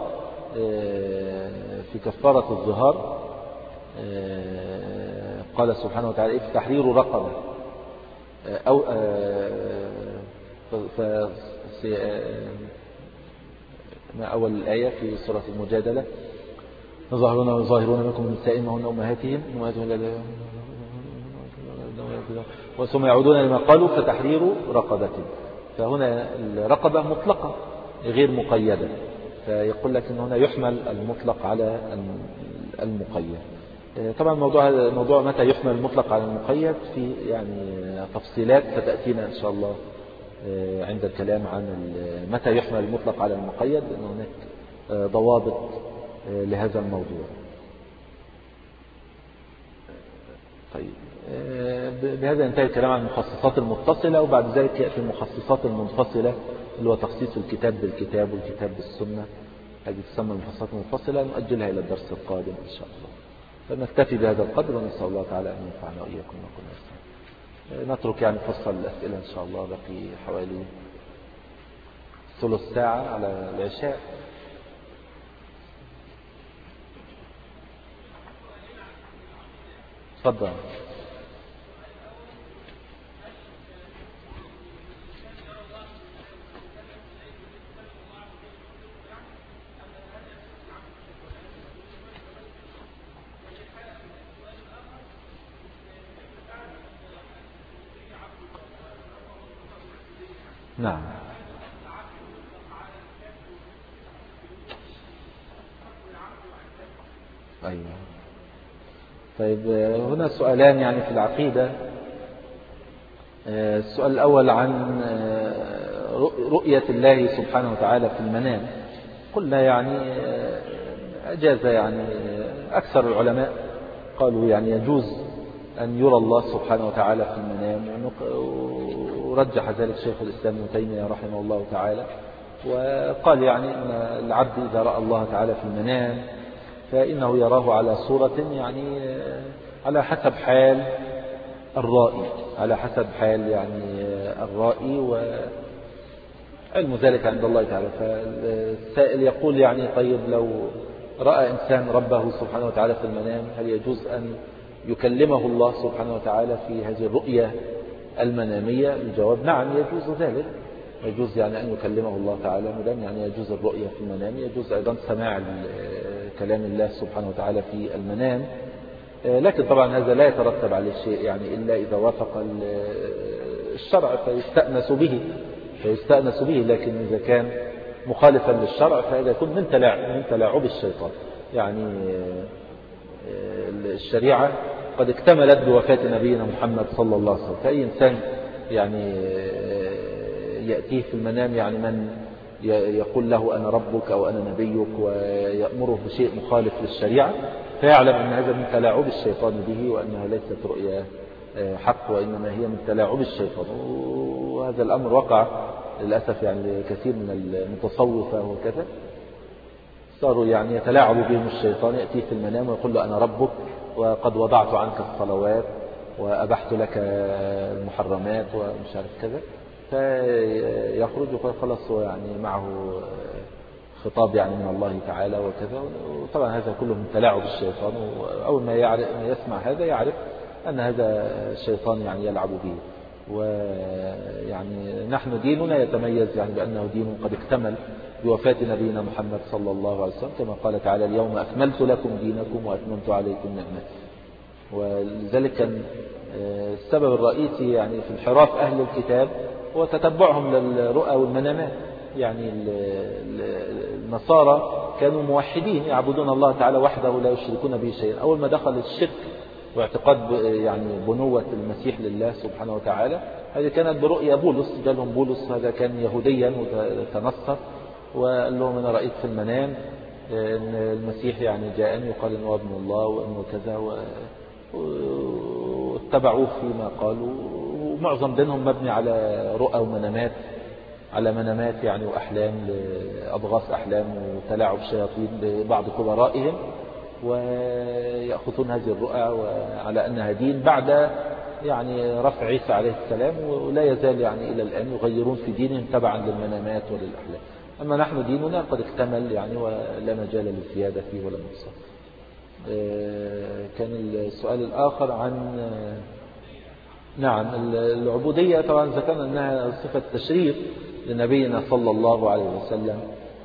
في كفارة الظهار قال سبحانه وتعالى في تحرير رقبة أو ما أول الآية في سورة المجادلة ظاهرون وظاهرون منكم من نسائهم وهن أمهاتهم وثم يعودون لما قالوا فتحرير رقبة. فهنا الرقبة مطلقة غير مقيدة، فيقول لك أن هنا يحمل المطلق على المقيد. طبعا موضوع موضوع متى يحمل المطلق على المقيد في يعني تفصيلات ستأتينا إن شاء الله عند الكلام عن متى يحمل المطلق على المقيد، لأن هناك ضوابط لهذا الموضوع. طيب بهذا ينتهي الكلام عن المخصصات المتصلة، وبعد ذلك يأتي المخصصات المنفصلة اللي هو تخصيص الكتاب بالكتاب والكتاب بالسنة، هذه تسمى المخصصات المنفصلة، نؤجلها إلى الدرس القادم إن شاء الله. فنكتفي بهذا القدر ونسأل الله تعالى أن ينفعنا وإياكم ونكون نستفيد. نترك يعني فصل الأسئلة إن شاء الله، بقي حوالي ثلث ساعة على العشاء. تفضل. نعم. أيوة. طيب هنا سؤالان يعني في العقيدة. السؤال الأول عن رؤية الله سبحانه وتعالى في المنام. قلنا يعني أجاز يعني أكثر العلماء قالوا يعني يجوز أن يرى الله سبحانه وتعالى في المنام، ورجح ذلك شيخ الإسلام ابن تيمية رحمه الله تعالى، وقال يعني أن العبد إذا رأى الله تعالى في المنام فإنه يراه على صورة يعني على حسب حال الرائي، على حسب حال يعني الرائي، وعلم ذلك عند الله تعالى. فالسائل يقول يعني طيب لو رأى إنسان ربه سبحانه وتعالى في المنام هل يجوز أن يكلمه الله سبحانه وتعالى في هذه الرؤية المنامية؟ الجواب نعم يجوز ذلك، يجوز يعني أن يكلمه الله تعالى مدام يعني يجوز الرؤية في المنام، يجوز أيضا سماع كلام الله سبحانه وتعالى في المنام. لكن طبعا هذا لا يترتب عليه شيء يعني إلا إذا وافق الشرع فيستأنس به فيستأنس به لكن إذا كان مخالفا للشرع فهذا يكون من تلاعب من تلاعب الشيطان. يعني الشريعة قد اكتملت بوفاة نبينا محمد صلى الله عليه وسلم، فأي إنسان يعني يأتيه في المنام يعني من يقول له أنا ربك أو أنا نبيك ويأمره بشيء مخالف للشريعة فيعلم أن هذا من تلاعب الشيطان به، وأنها ليست رؤيا حق وإنما هي من تلاعب الشيطان. وهذا الأمر وقع للأسف يعني كثير من المتصوفة وكذا، صاروا يعني يتلاعب بهم الشيطان، يأتيه في المنام ويقول له أنا ربك وقد وضعت عنك الصلوات وأبحت لك المحرمات ومش عارف كذا، فيخرج ويقول خلاص هو يعني معه خطاب يعني من الله تعالى وكذا. وطبعا هذا كله من تلاعب الشيطان، وأول ما يعرف يسمع هذا يعرف أن هذا الشيطان يعني يلعب به. ويعني نحن ديننا يتميز يعني بأنه دين قد اكتمل بوفاة نبينا محمد صلى الله عليه وسلم، كما قال تعالى اليوم أكملت لكم دينكم وأتممت عليكم نعمتي. ولذلك كان السبب الرئيسي يعني في انحراف أهل الكتاب هو تتبعهم للرؤى والمنامات. يعني النصارى كانوا موحدين يعبدون الله تعالى وحده ولا يشركون به شيئا. أول ما دخل الشرك واعتقاد يعني بنوة المسيح لله سبحانه وتعالى، هذه كانت برؤية بولس. جالهم بولس هذا كان يهوديا وتنصر وقال لهم أنا رأيت في المنام أن المسيح يعني جاءني وقال أنه ابن الله وأنه كذا، واتبعوه فيما قالوا. ومعظم دينهم مبني على رؤى ومنامات، على منامات يعني وأحلام، أضغاث أحلام وتلاعب شياطين لبعض كبرائهم، ويأخذون هذه الرؤى على أنها دين بعد يعني رفع عيسى عليه السلام، ولا يزال يعني إلى الآن يغيرون في دينهم تبعا للمنامات وللأحلام. أما نحن ديننا قد اكتمل يعني ولا مجال للزيادة فيه ولا نقصان. كان السؤال الآخر عن نعم العبودية. طبعا ذكرنا أنها صفة تشريف لنبينا صلى الله عليه وسلم،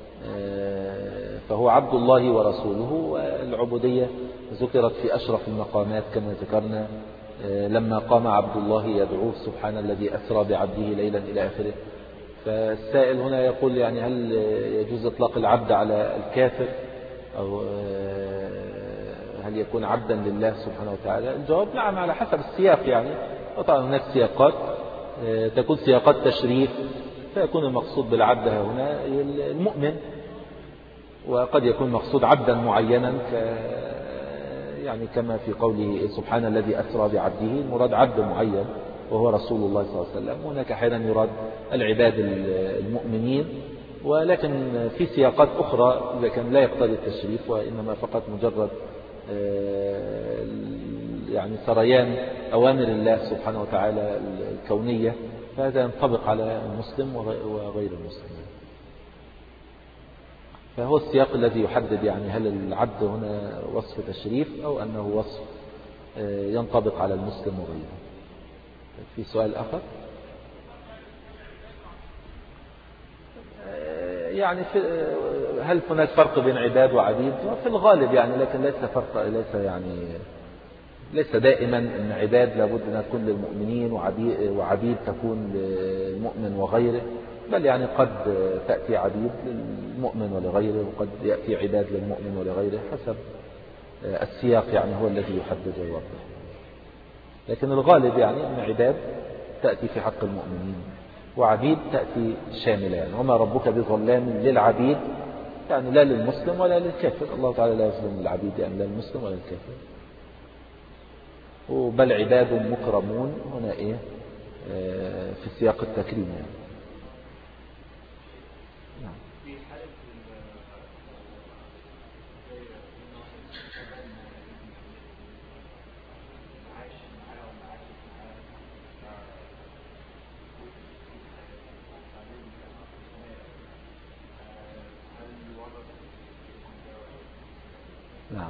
فهو عبد الله ورسوله. والعبودية ذكرت في أشرف المقامات كما ذكرنا لما قام عبد الله يدعوه سبحان الذي أسرى بعبده ليلا إلى آخره. فالسائل هنا يقول يعني هل يجوز إطلاق العبد على الكافر أو هل يكون عبدا لله سبحانه وتعالى؟ الجواب نعم على حسب السياق. يعني طبعا هناك سياقات تكون سياقات تشريف، فيكون المقصود بالعبد هنا المؤمن، وقد يكون مقصود عبدا معينا ك يعني كما في قوله سبحان الذي أسرى بعبده، المراد عبد معين وهو رسول الله صلى الله عليه وسلم. هناك أحيانا يراد العباد المؤمنين، ولكن في سياقات أخرى إذا كان لا يقتضي التشريف وإنما فقط مجرد يعني سريان أوامر الله سبحانه وتعالى الكونية، فهذا ينطبق على المسلم وغير المسلم. فهو السياق الذي يحدد يعني هل العبد هنا وصف تشريف أو أنه وصف ينطبق على المسلم وغيره. في سؤال آخر؟ يعني في هل هناك فرق بين عباد وعبيد؟ في الغالب يعني، لكن ليس فرق، ليس يعني ليس دائما أن عباد لابد أن تكون للمؤمنين وعبيد تكون للمؤمن وغيره، بل يعني قد تأتي عبيد للمؤمن ولغيره، وقد يأتي عباد للمؤمن ولغيره، حسب السياق يعني هو الذي يحدد ويوضح. لكن الغالب يعني أن عباد تأتي في حق المؤمنين وعبيد تأتي شاملة. يعني وما ربك بظلام للعبيد، يعني لا للمسلم ولا للكافر. الله تعالى لا يظلم العبيد يعني لا للمسلم ولا للكافر. بل عباد مكرمون هنا إيه في سياق التكريم يعني. نعم. نعم.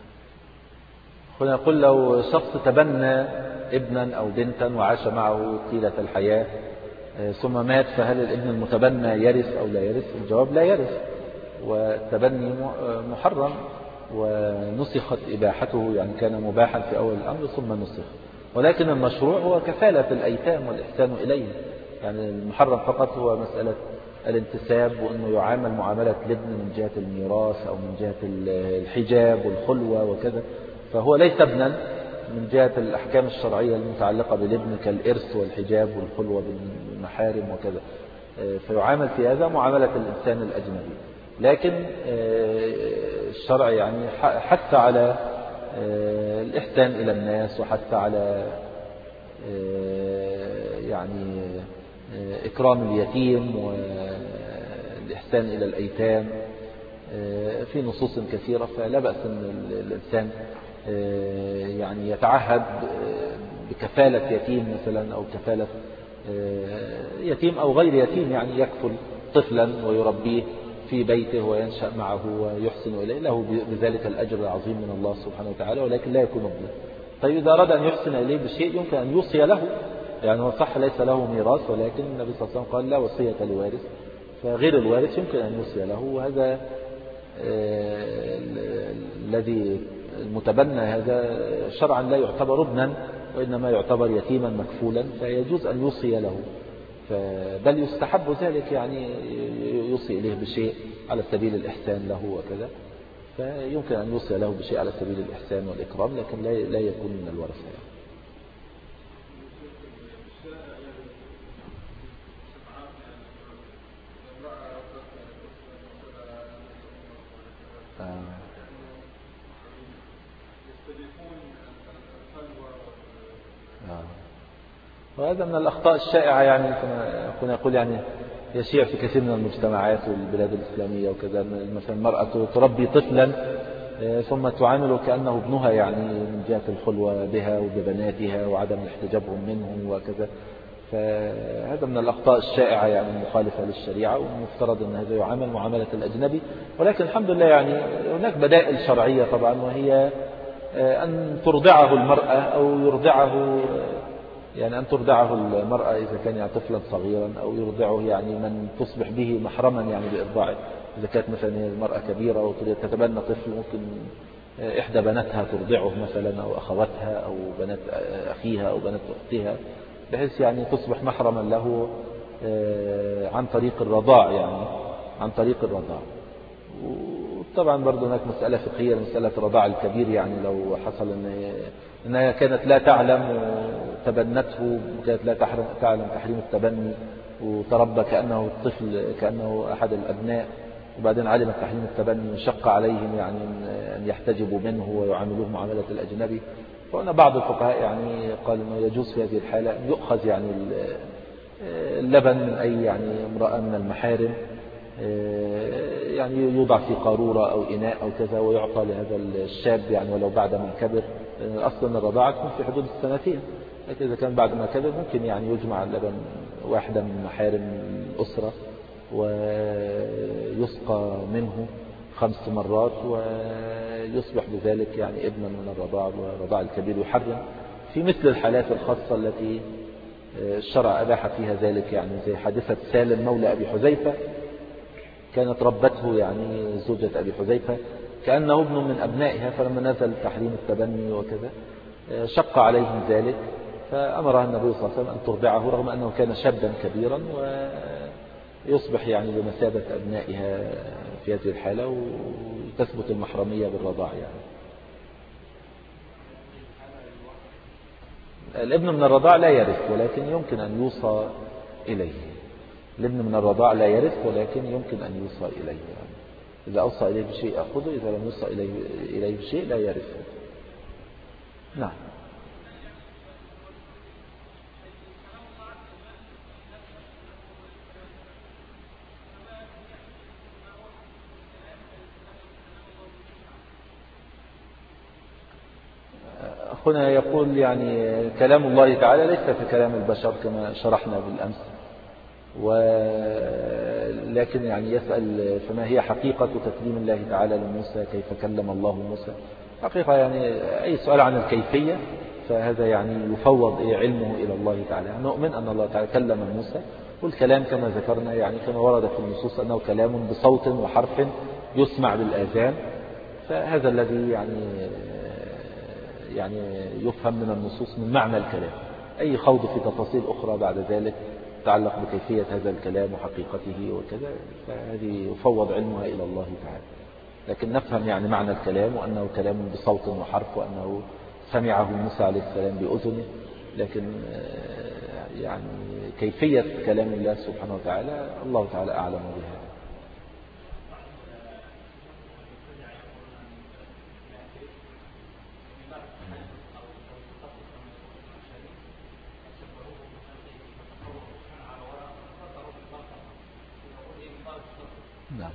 نقول لو شخص تبنى ابنا أو بنتا وعاش معه طيلة الحياة ثم مات، فهل الابن المتبنى يرث أو لا يرث؟ الجواب لا يرث، والتبني محرم ونسخت إباحته، يعني كان مباحا في أول الأمر ثم نسخ. ولكن المشروع هو كفالة الأيتام والإحسان إليهم. يعني المحرم فقط هو مسألة الانتساب، وأنه يعامل معاملة الابن من جهة الميراث أو من جهة الحجاب والخلوة وكذا، فهو ليس ابنا من جهة الأحكام الشرعية المتعلقة بالابن كالإرث والحجاب والخلوة بالمحارم وكذا، فيعامل في هذا معاملة الإنسان الأجنبي. لكن الشرع يعني حث على الإحسان إلى الناس، وحث على يعني إكرام اليتيم والإحسان إلى الأيتام في نصوص كثيرة. فلا بأس أن الإنسان يعني يتعهد بكفالة يتيم مثلا أو كفالة يتيم أو غير يتيم، يعني يكفل طفلا ويربيه في بيته وينشأ معه ويحسن إليه، له بذلك الأجر العظيم من الله سبحانه وتعالى، ولكن لا يكون ابنه. طيب إذا أراد أن يحسن إليه بشيء يمكن أن يوصي له، يعني هو صح ليس له ميراث، ولكن النبي صلى الله عليه وسلم قال لا وصية لوارث، فغير الوارث يمكن أن يوصي له. وهذا الذي المتبنى هذا شرعا لا يعتبر ابنا، وإنما يعتبر يتيما مكفولا، فيجوز أن يوصي له، بل يستحب ذلك، يعني يوصي إليه بشيء على سبيل الإحسان له وكذا، فيمكن أن يوصي له بشيء على سبيل الإحسان والإكرام، لكن لا يكون من الورثة. وهذا من الأخطاء الشائعة، يعني كنا نقول يعني يشيع في كثير من المجتمعات والبلاد الإسلامية وكذا، مثلا المرأة تربي طفلا ثم تعامله كأنه ابنها، يعني من جهة الخلوة بها وببناتها وعدم احتجابهم منهم وكذا. فهذا من الأخطاء الشائعة يعني المخالفة للشريعة، والمفترض أن هذا يعامل معاملة الأجنبي. ولكن الحمد لله يعني هناك بدائل شرعية طبعا، وهي أن ترضعه المرأة أو يرضعه، يعني أن ترضعه المرأة إذا كان يعني طفلا صغيرا، أو يرضعه يعني من تصبح به محرما يعني بإرضاعه. إذا كانت مثلا المرأة كبيرة وتريد تتبنى طفل، ممكن إحدى بناتها ترضعه مثلا، أو أخواتها أو بنات أخيها أو بنات أختها، بحيث يعني تصبح محرما له عن طريق الرضاع، يعني عن طريق الرضاع. وطبعا برضو هناك مسألة فقهية، مسألة الرضاع الكبير، يعني لو حصل أن أنها كانت لا تعلم وتبنته، وكانت لا تعلم تحريم التبني، وتربى كأنه الطفل كأنه أحد الأبناء، وبعدين علمت تحريم التبني وشق عليهم يعني أن يحتجبوا منه ويعاملوه معاملة الأجنبي. فهنا بعض الفقهاء يعني قال أنه يجوز في هذه الحالة أن يؤخذ يعني اللبن من أي يعني امرأة من المحارم، يعني يوضع في قارورة أو إناء أو كذا، ويعطى لهذا الشاب يعني ولو بعد ما كبر، لأن أصلا الرضاعة تكون في حدود السنتين، لكن إذا كان بعد ما كبر ممكن يعني يجمع اللبن واحدة من محارم الأسرة ويسقى منه خمس مرات، ويصبح بذلك يعني ابنا من الرضاع، والرضاع الكبير يحرم في مثل الحالات الخاصة التي الشرع أباح فيها ذلك، يعني زي حادثة سالم مولى أبي حذيفة، كانت ربته يعني زوجة أبي حذيفة كأنه ابن من أبنائها، فلما نزل تحريم التبني وكذا شق عليهم ذلك، فأمرها النبي صلى الله عليه وسلم أن ترضعه، رغم أنه كان شابا كبيرا، ويصبح يعني بمثابة أبنائها في هذه الحالة، وتثبت المحرمية بالرضاع. يعني الابن من الرضاع لا يرث، ولكن يمكن أن يوصى إليه. الابن من الرضاع لا يرث، ولكن يمكن أن يوصى إليه، يعني إذا أوصى إليه بشيء أخذه، إذا لم يوصى إليه, إليه بشيء لا يرث. نعم. أخونا يقول يعني كلام الله تعالى ليس ككلام البشر كما شرحنا بالأمس، ولكن يعني يسأل فما هي حقيقة تكليم الله تعالى لموسى، كيف كلم الله موسى؟ حقيقة يعني أي سؤال عن الكيفية فهذا يعني يفوض علمه إلى الله تعالى. نؤمن أن الله تعالى كلم موسى، والكلام كما ذكرنا يعني كما ورد في النصوص أنه كلام بصوت وحرف يسمع بالآذان، فهذا الذي يعني يعني يفهم من النصوص من معنى الكلام. أي خوض في تفاصيل أخرى بعد ذلك تتعلق بكيفية هذا الكلام وحقيقته وكذا، فهذه يفوض علمها إلى الله تعالى. لكن نفهم يعني معنى الكلام، وأنه كلام بصوت وحرف، وأنه سمعه موسى عليه السلام بأذنه، لكن يعني كيفية كلام الله سبحانه وتعالى الله تعالى أعلم بها. نعم.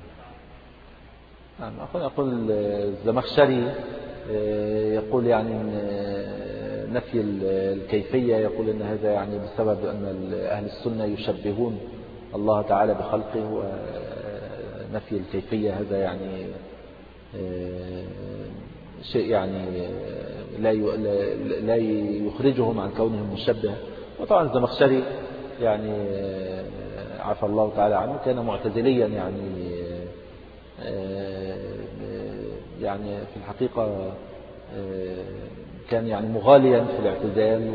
نعم. أقول أقول الزمخشري يقول يعني نفي الكيفية يقول أن هذا يعني بسبب أن أهل السنة يشبهون الله تعالى بخلقه، ونفي الكيفية هذا يعني شيء يعني لا لا يخرجهم عن كونهم مشبه. وطبعا الزمخشري يعني عفى الله تعالى عنه كان معتزليا يعني يعني في الحقيقة كان يعني مغاليا في الاعتزال،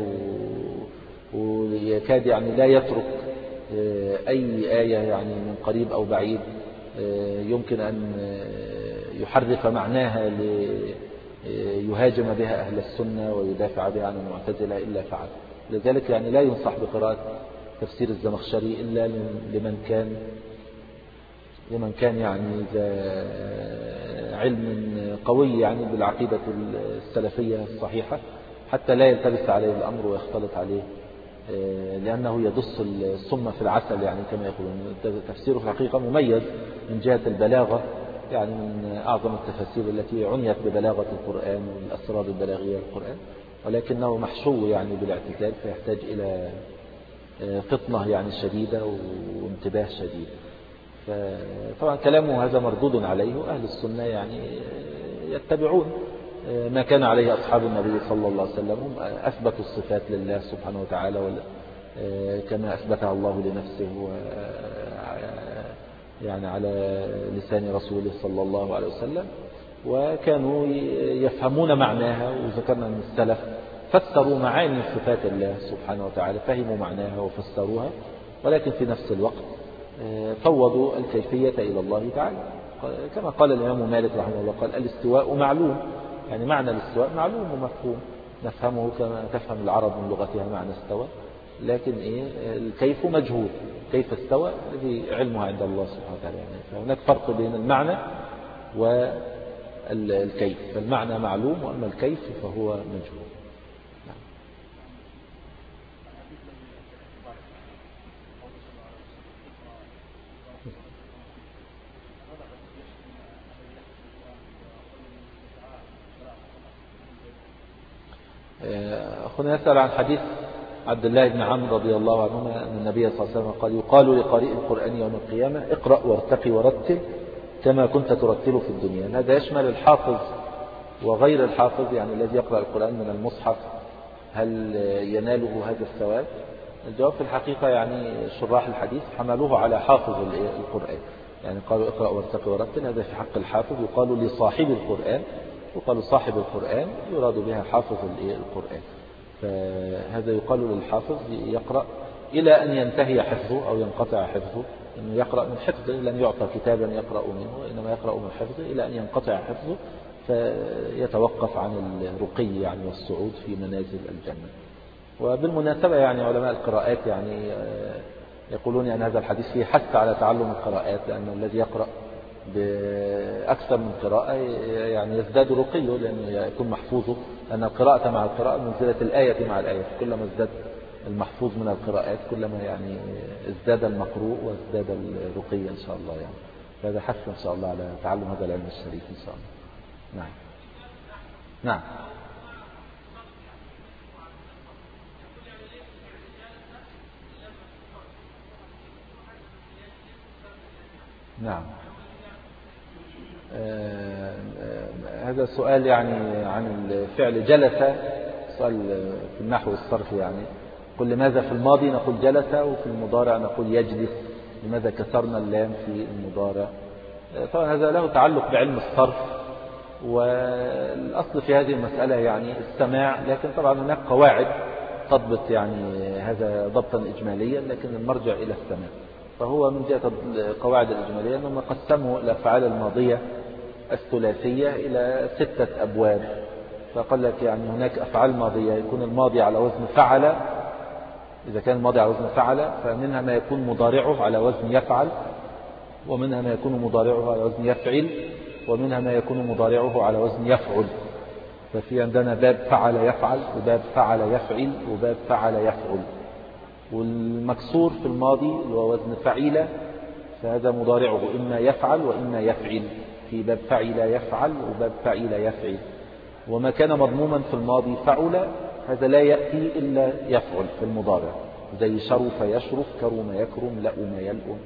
ويكاد يعني لا يترك أي آية يعني من قريب أو بعيد يمكن أن يحرف معناها ليهاجم بها أهل السنة ويدافع بها عن المعتزلة إلا فعل. لذلك يعني لا ينصح بقراءة تفسير الزمخشري إلا لمن كان لمن كان يعني ذا علم قوي يعني بالعقيدة السلفية الصحيحة، حتى لا يلتبس عليه الأمر ويختلط عليه، لأنه يدس السم في العسل يعني كما يقولون. تفسيره في الحقيقة مميز من جهة البلاغة، يعني من أعظم التفاسير التي عنيت ببلاغة القرآن والأسرار البلاغية للقرآن، ولكنه محشو يعني بالاعتزال، فيحتاج إلى فطنة يعني شديدة وانتباه شديد. فطبعا كلامه هذا مردود عليه، وأهل السنة يعني يتبعون ما كان عليه أصحاب النبي صلى الله عليه وسلم، هم أثبتوا الصفات لله سبحانه وتعالى كما أثبتها الله لنفسه يعني على لسان رسوله صلى الله عليه وسلم، وكانوا يفهمون معناها. وذكرنا أن السلف فسروا معاني صفات الله سبحانه وتعالى، فهموا معناها وفسروها، ولكن في نفس الوقت فوضوا الكيفية إلى الله تعالى، كما قال الإمام مالك رحمه الله، قال الاستواء معلوم، يعني معنى الاستواء معلوم ومفهوم، نفهمه كما تفهم العرب من لغتها معنى استوى، لكن إيه الكيف مجهول، كيف استوى الذي علمها عند الله سبحانه وتعالى. يعني فهناك فرق بين المعنى والكيف، فالمعنى معلوم وأما الكيف فهو مجهول. أخونا يسأل عن حديث عبد الله بن عمرو رضي الله عنهما أن النبي صلى الله عليه وسلم قال: يقال لقارئ القرآن يوم القيامة اقرأ وارتقي ورتل كما كنت ترتل في الدنيا. هذا يشمل الحافظ وغير الحافظ، يعني الذي يقرأ القرآن من المصحف هل يناله هذا الثواب؟ الجواب في الحقيقة يعني شراح الحديث حملوه على حافظ القرآن، يعني قالوا اقرأ وارتقي ورتل، هذا في حق الحافظ. يقال لصاحب القرآن، وقالوا صاحب القرآن يراد بها حافظ القرآن، فهذا يقال للحافظ يقرأ إلى أن ينتهي حفظه أو ينقطع حفظه، إنه يقرأ من حفظه، لن يعطى كتابا يقرأ منه، إنما يقرأ من حفظه إلى أن ينقطع حفظه، فيتوقف عن الرقي يعني والصعود في منازل الجنة. وبالمناسبة يعني علماء القراءات يعني يقولون أن هذا الحديث فيه حث على تعلم القراءات، لأن الذي يقرأ بأكثر من قراءة يعني يزداد رقيه، لأنه يكون محفوظه، لأن القراءة مع القراءة منزلة الآية مع الآية، كلما ازداد المحفوظ من القراءات كلما يعني ازداد المقروء وازداد الرقي إن شاء الله. يعني فهذا حث إن شاء الله على تعلم هذا العلم الشريف إن شاء الله. نعم نعم نعم آه آه هذا سؤال يعني عن الفعل جلس، سؤال في النحو والصرف، يعني قل لماذا في الماضي نقول جلس وفي المضارع نقول يجلس، لماذا كسرنا اللام في المضارع؟ آه طبعا هذا له تعلق بعلم الصرف، والأصل في هذه المسألة يعني السماع، لكن طبعا هناك قواعد تضبط يعني هذا ضبطا إجماليا، لكن المرجع إلى السماع. فهو من جهة القواعد الإجمالية أنهم قسموا الأفعال الماضية الثلاثية إلى ستة أبواب، فقال لك يعني هناك أفعال ماضية يكون الماضي على وزن فعل، إذا كان الماضي على وزن فعل فمنها ما يكون مضارعه على وزن يفعل، ومنها ما يكون مضارعه على وزن يفعل، ومنها ما يكون مضارعه على وزن يفعل. ففي عندنا باب فعل يفعل، وباب فعل يفعل، وباب فعل يفعل. والمكسور في الماضي اللي هو وزن فعيل، فهذا مضارعه إما يفعل وإما يفعل، في باب فعل يفعل وباب فعل يفعل. وما كان مضموما في الماضي فعل هذا لا يأتي إلا يفعل في المضارع، زي شرف يشرف، كرم يكرم، لأم يلؤم.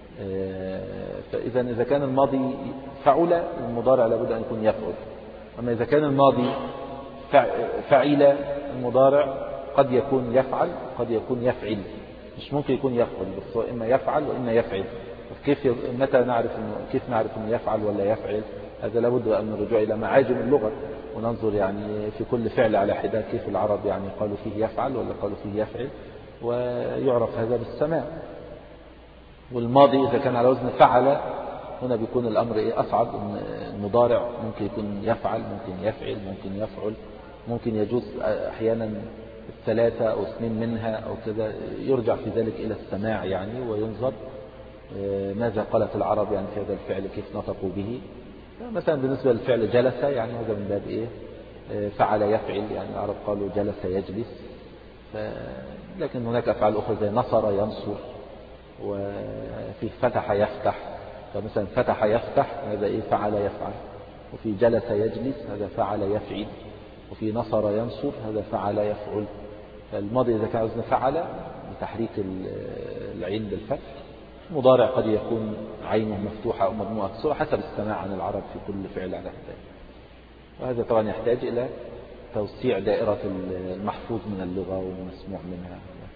فإذا إذا كان الماضي فعل المضارع لابد أن يكون يفعل. أما إذا كان الماضي فعل المضارع قد يكون يفعل قد يكون يفعل، مش ممكن يكون يفعل بس هو إما يفعل وإما يفعل. كيف متى نعرف إنه كيف نعرف إنه يفعل ولا يفعل؟ هذا لابد أن نرجع إلى معاجم اللغة وننظر يعني في كل فعل على حدة كيف العرب يعني قالوا فيه يفعل ولا قالوا فيه يفعل، ويعرف هذا بالسماع. والماضي إذا كان على وزن فعل هنا بيكون الأمر إيه أصعب. المضارع ممكن يكون يفعل، ممكن يفعل، ممكن يفعل، ممكن يجوز أحيانا الثلاثة أو اثنين منها أو كذا. يرجع في ذلك إلى السماع يعني، وينظر ماذا قالت العرب يعني في هذا الفعل كيف نطقوا به. مثلا بالنسبة للفعل جلس يعني هذا من باب إيه فعل يفعل، يعني العرب قالوا جلس يجلس. لكن هناك أفعال أخرى زي نصر ينصر، وفي فتح يفتح. فمثلا فتح يفتح هذا إيه فعل يفعل، وفي جلس يجلس هذا فعل يفعل، وفي نصر ينصر هذا فعل يفعل. فالماضي إذا كان وزن فعل بتحريك العين بالفتح. مضارع قد يكون عينه مفتوحة أو مضمومة مكسورة حسب السماع عن العرب في كل فعل على حدة. وهذا طبعا يحتاج إلى توسيع دائرة المحفوظ من اللغة والمسموع منها.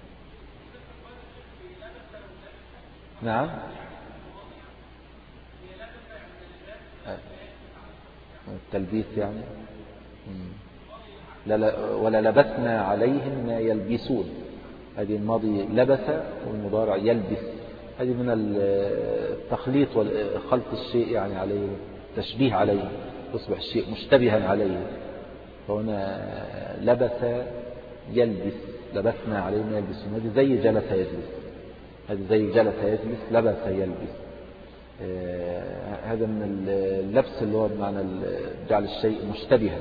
نعم. التلبيس يعني لا لا ولا لبسنا عليهم ما يلبسون. هذه الماضي لبس والمضارع يلبس. هذه من التخليط وخلط الشيء يعني عليه تشبيه عليه، يصبح الشيء مشتبها عليه. فهنا لبس يلبس، لبسنا عليهم ما يلبسون. هذه زي جلس يجلس، هذه زي جلس يجلس، لبس يلبس. آه هذا من اللبس اللي هو بمعنى جعل الشيء مشتبها.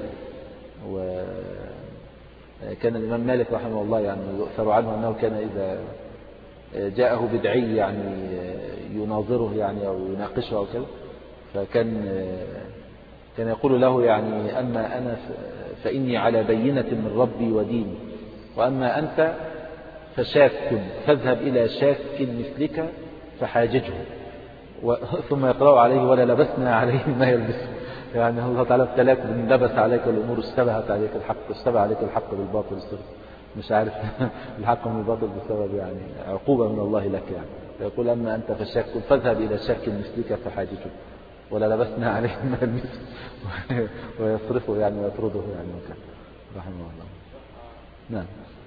وكان الإمام مالك رحمه الله يعني يؤثر عنه أنه كان إذا جاءه بدعي يعني يناظره يعني أو يناقشه أو كذا، فكان كان يقول له يعني أما أنا فإني على بينة من ربي وديني، وأما أنت فشاك فاذهب إلى شاك مثلك فحاججه. ثم يقرأ عليه ولا لبسنا عليه ما يلبسه. يعني الله تعالى ابتلاك من لبس عليك الأمور، اشتبهت عليك الحق، اشتبه عليك الحق بالباطل، مش عارف الحق من الباطل بسبب يعني عقوبة من الله لك يعني. فيقول أما أنت فشاك فاذهب إلى شاك مثلك فحاججه ولا لبسنا عليه ما يلبسه. ويصرفه يعني ويطرده يعني وكذا رحمه الله. نعم.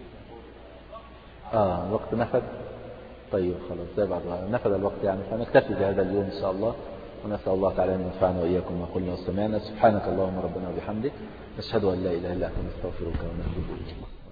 آه الوقت نفد. طيب خلاص زي بعضها نفد الوقت يعني، فنكتفي بهذا اليوم إن شاء الله، ونسأل الله تعالى أن ينفعنا وإياكم ما قلنا وسمعنا. سبحانك اللهم ربنا وبحمدك، نشهد أن لا إله إلا أنت نستغفرك ونتوب إليك.